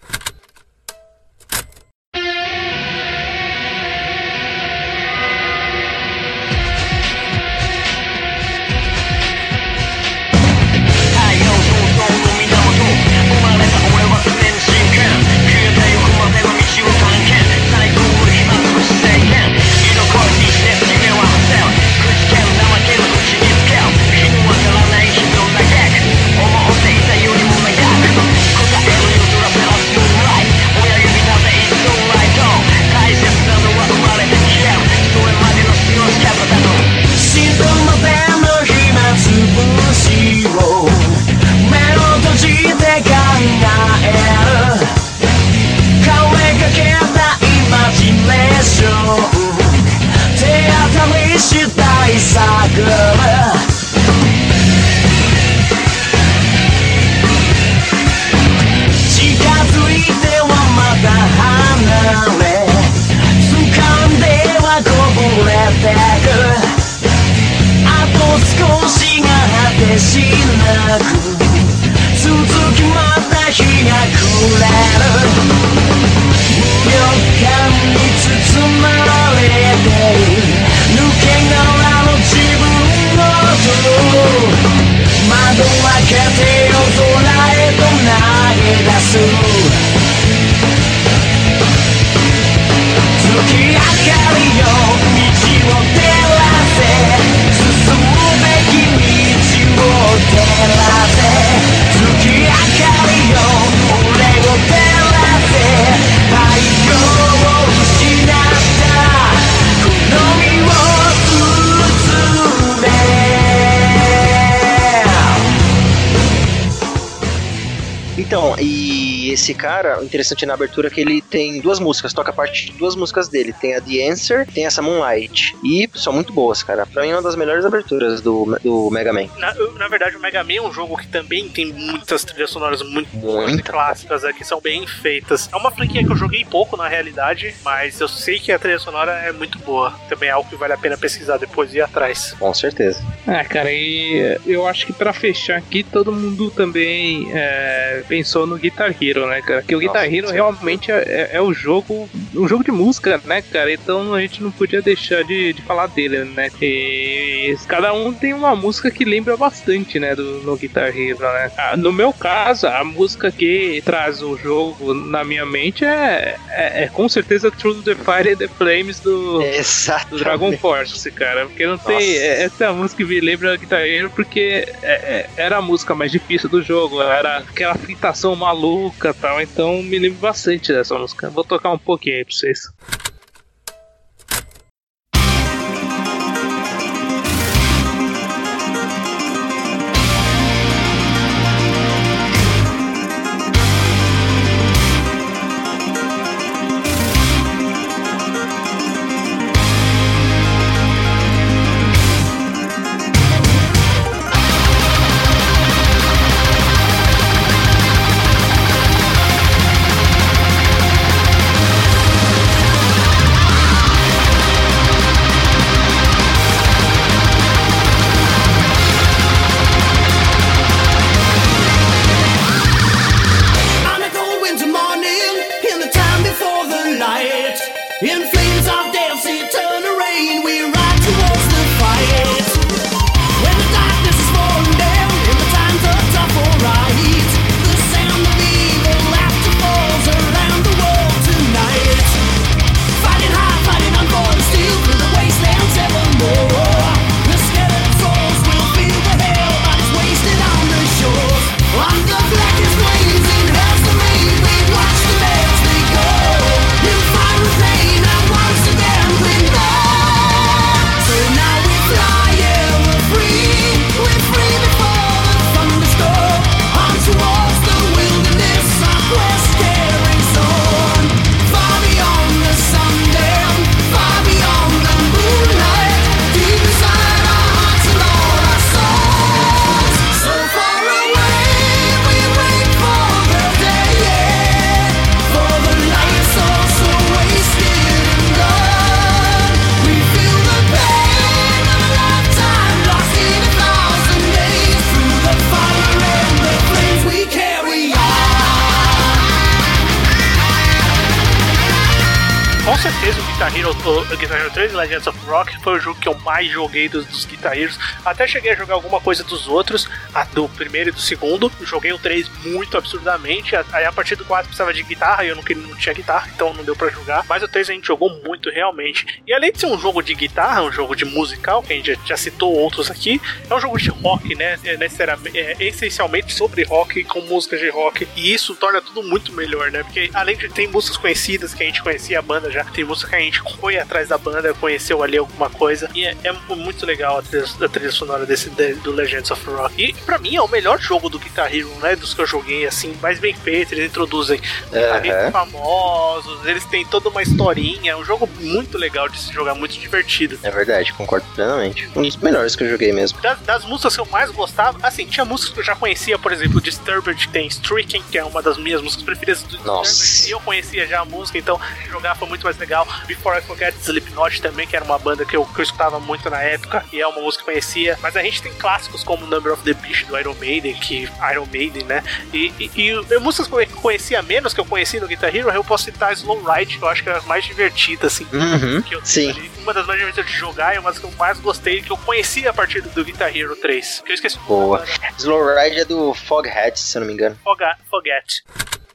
Então, e esse cara, o interessante na abertura é que ele tem duas músicas, toca a parte de duas músicas dele. Tem a The Answer, tem essa Moonlight. E são muito boas, cara. Pra mim é uma das melhores aberturas do, do Mega Man. Na, na verdade, o Mega Man é um jogo que também tem muitas trilhas sonoras muito Muita. clássicas, é, que são bem feitas. É uma franquia que eu joguei pouco, na realidade, mas eu sei que a trilha sonora é muito boa. Também é algo que vale a pena pesquisar depois e ir atrás. Com certeza. É, cara, e eu acho que pra fechar aqui, todo mundo também é, pensou no Guitar Hero, né, cara? Que o Guitar Nossa, Hero sim. realmente é, é, é o jogo, um jogo de música, né, cara? Então a gente não podia deixar de, de falar dele, né? E cada um tem uma música que lembra bastante, né, do, no Guitar Hero, né? Ah, no meu caso, a música que traz o jogo na minha mente é, é, é com certeza Through the Fire and the Flames do, do Dragon Force, cara. Porque não tem... É, essa música me lembra Guitar Hero porque é, é, era a música mais difícil do jogo, era aquela fritação maluca e tal, então me lembro bastante dessa música. Vou tocar um pouquinho aí pra vocês. 「 Guitar Hero, o Guitar Hero três, Legends of Rock, foi o jogo que eu mais joguei dos, dos Guitar Heroes. Até cheguei a jogar alguma coisa dos outros, a, do primeiro e do segundo. Joguei o três muito absurdamente. Aí a partir do quatro precisava de guitarra e eu não, não tinha guitarra, então não deu pra jogar. Mas o três a gente jogou muito, realmente. E além de ser um jogo de guitarra, um jogo de musical, que a gente já, já citou outros aqui, é um jogo de rock, né? É, necessariamente, é essencialmente sobre rock, com músicas de rock. E isso torna tudo muito melhor, né? Porque além de ter músicas conhecidas, que a gente conhecia a banda já, tem música que a gente foi atrás da banda, conheceu ali alguma coisa. E é, é muito legal a trilha, a trilha sonora desse, de, do Legends of Rock. E pra mim é o melhor jogo do Guitar Hero, né? Dos que eu joguei, assim, mais bem feito. Eles introduzem guitarristas famosos, eles têm toda uma historinha. É um jogo muito legal de se jogar, muito divertido. É verdade, concordo plenamente. Um dos melhores que eu joguei mesmo. Das, das músicas que eu mais gostava, assim, tinha músicas que eu já conhecia, por exemplo, Disturbed, tem Streaking, que é uma das minhas músicas preferidas do Nossa. Disturbed, e eu conhecia já a música, então jogar foi muito mais legal. Before I Forget, Slipknot também, que era uma banda que eu, que eu escutava muito na época, e é uma música que eu conhecia. Mas a gente tem clássicos como Number of the Beast, do Iron Maiden, que Iron Maiden, né? E, e, e músicas que eu conhecia menos, que eu conheci no Guitar Hero, eu posso citar Slow Ride, que eu acho que é a mais divertida, assim. Uhum, que eu, sim. Ali, uma das mais divertidas de jogar, e uma das que eu mais gostei, que eu conheci a partir do, do Guitar Hero três. Que eu esqueci. Boa. Slow Ride é do Foghat, se eu não me engano. Forget. Forget.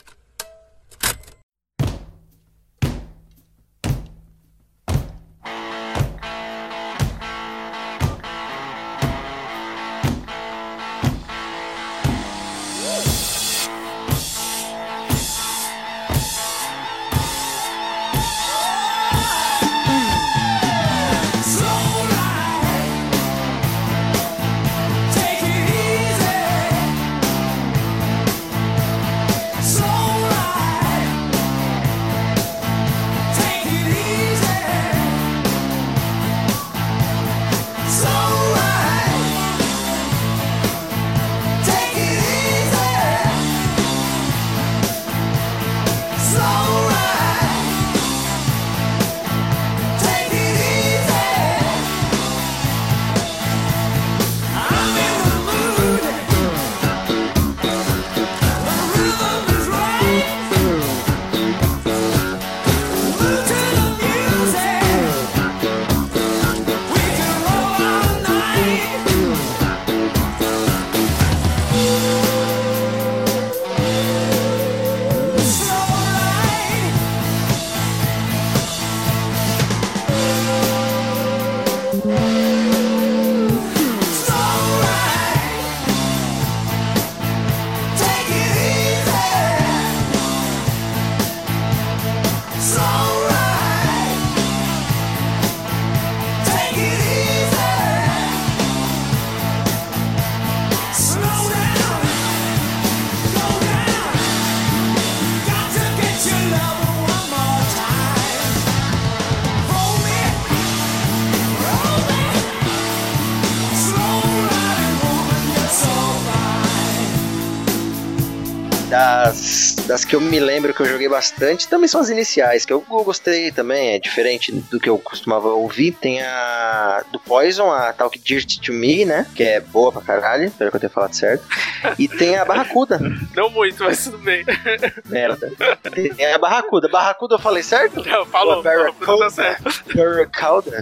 Das, das que eu me lembro que eu joguei bastante, também são as iniciais, que eu, eu gostei também, é diferente do que eu costumava ouvir. Tem a do Poison, a Talk Dirty to Me, né? Que é boa pra caralho, espero que eu tenha falado certo. E tem a Barracuda. Não muito, mas tudo bem. Merda. Tem a Barracuda. Barracuda eu falei certo? Não, falou. Barracuda tá certo. Barracuda.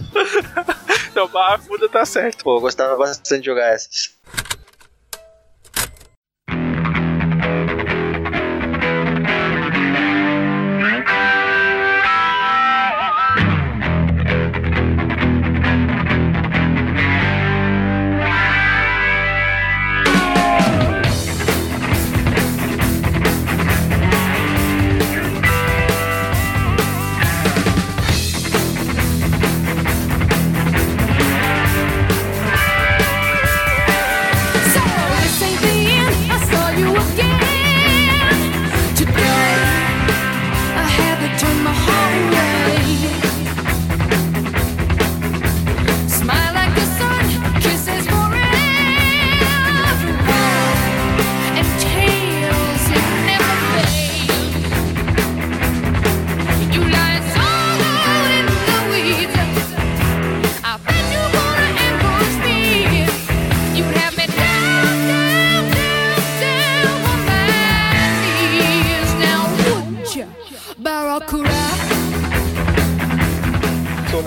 Não, Barracuda tá certo. Pô, eu gostava bastante de jogar essas.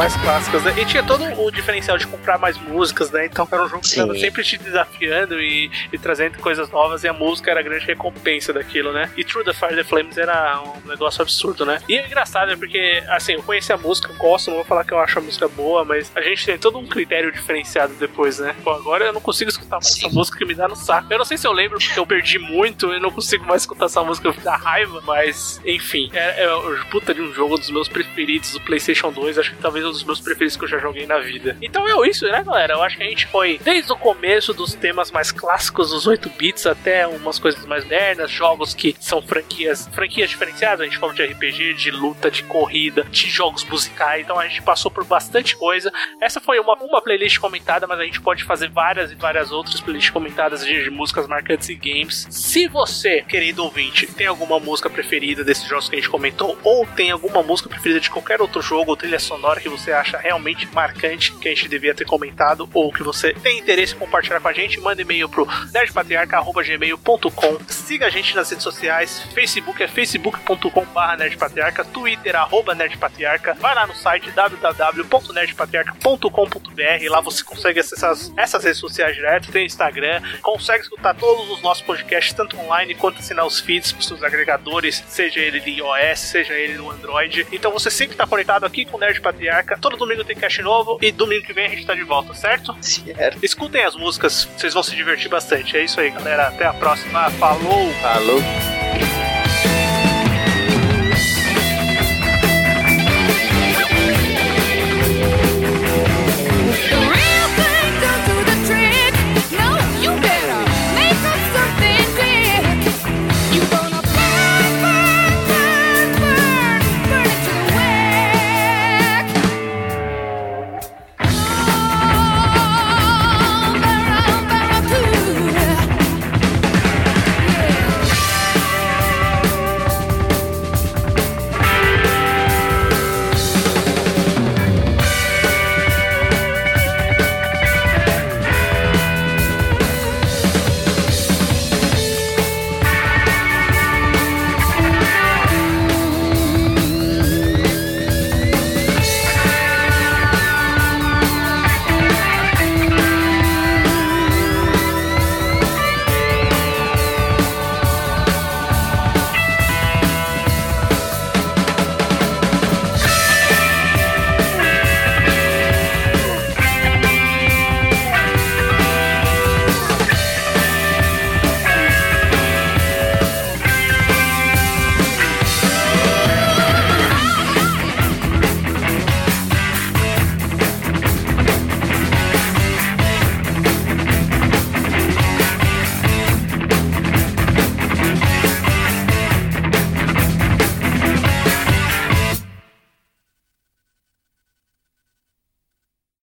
mais clássicas, né? E tinha todo o diferencial de comprar mais músicas, né? Então era um jogo que estava sempre te desafiando e, e trazendo coisas novas, e a música era a grande recompensa daquilo, né? E Through the Fire the Flames era um negócio absurdo, né? E é engraçado, é porque, assim, eu conheci a música, eu gosto, não vou falar que eu acho a música boa, mas a gente tem todo um critério diferenciado depois, né? Pô, agora eu não consigo escutar mais essa música que me dá no saco. Eu não sei se eu lembro porque eu perdi muito e não consigo mais escutar essa música, me dá raiva, mas, enfim, é, é o puta de um jogo dos meus preferidos do PlayStation dois, acho que talvez um dos meus preferidos que eu já joguei na vida. Então é isso, né, galera? Eu acho que a gente foi desde o começo dos temas mais clássicos dos oito bits até umas coisas mais modernas, jogos que são franquias, franquias diferenciadas. A gente falou de R P G, de luta, de corrida, de jogos musicais, então a gente passou por bastante coisa. Essa foi uma, uma playlist comentada, mas a gente pode fazer várias e várias outras playlists comentadas de, de músicas marcantes e games. Se você, querido ouvinte, tem alguma música preferida desses jogos que a gente comentou, ou tem alguma música preferida de qualquer outro jogo ou trilha sonora que você acha realmente marcante, que a gente devia ter comentado, ou que você tem interesse em compartilhar com a gente, manda e-mail pro nerdpatriarca arroba gmail ponto com. Siga a gente nas redes sociais, Facebook é facebook ponto com barra nerdpatriarca, Twitter arroba nerdpatriarca, vai lá no site w w w ponto nerdpatriarca ponto com ponto b r, lá você consegue acessar essas redes sociais direto, tem Instagram, consegue escutar todos os nossos podcasts, tanto online quanto assinar os feeds pros seus agregadores, seja ele de iOS, seja ele no Android. Então você sempre tá conectado aqui com o Nerd Patriarca, todo domingo tem cast novo e domingo que vem a gente tá de volta, certo? Certo. Escutem as músicas, vocês vão se divertir bastante. É isso aí, galera. Até a próxima. Falou! Falou!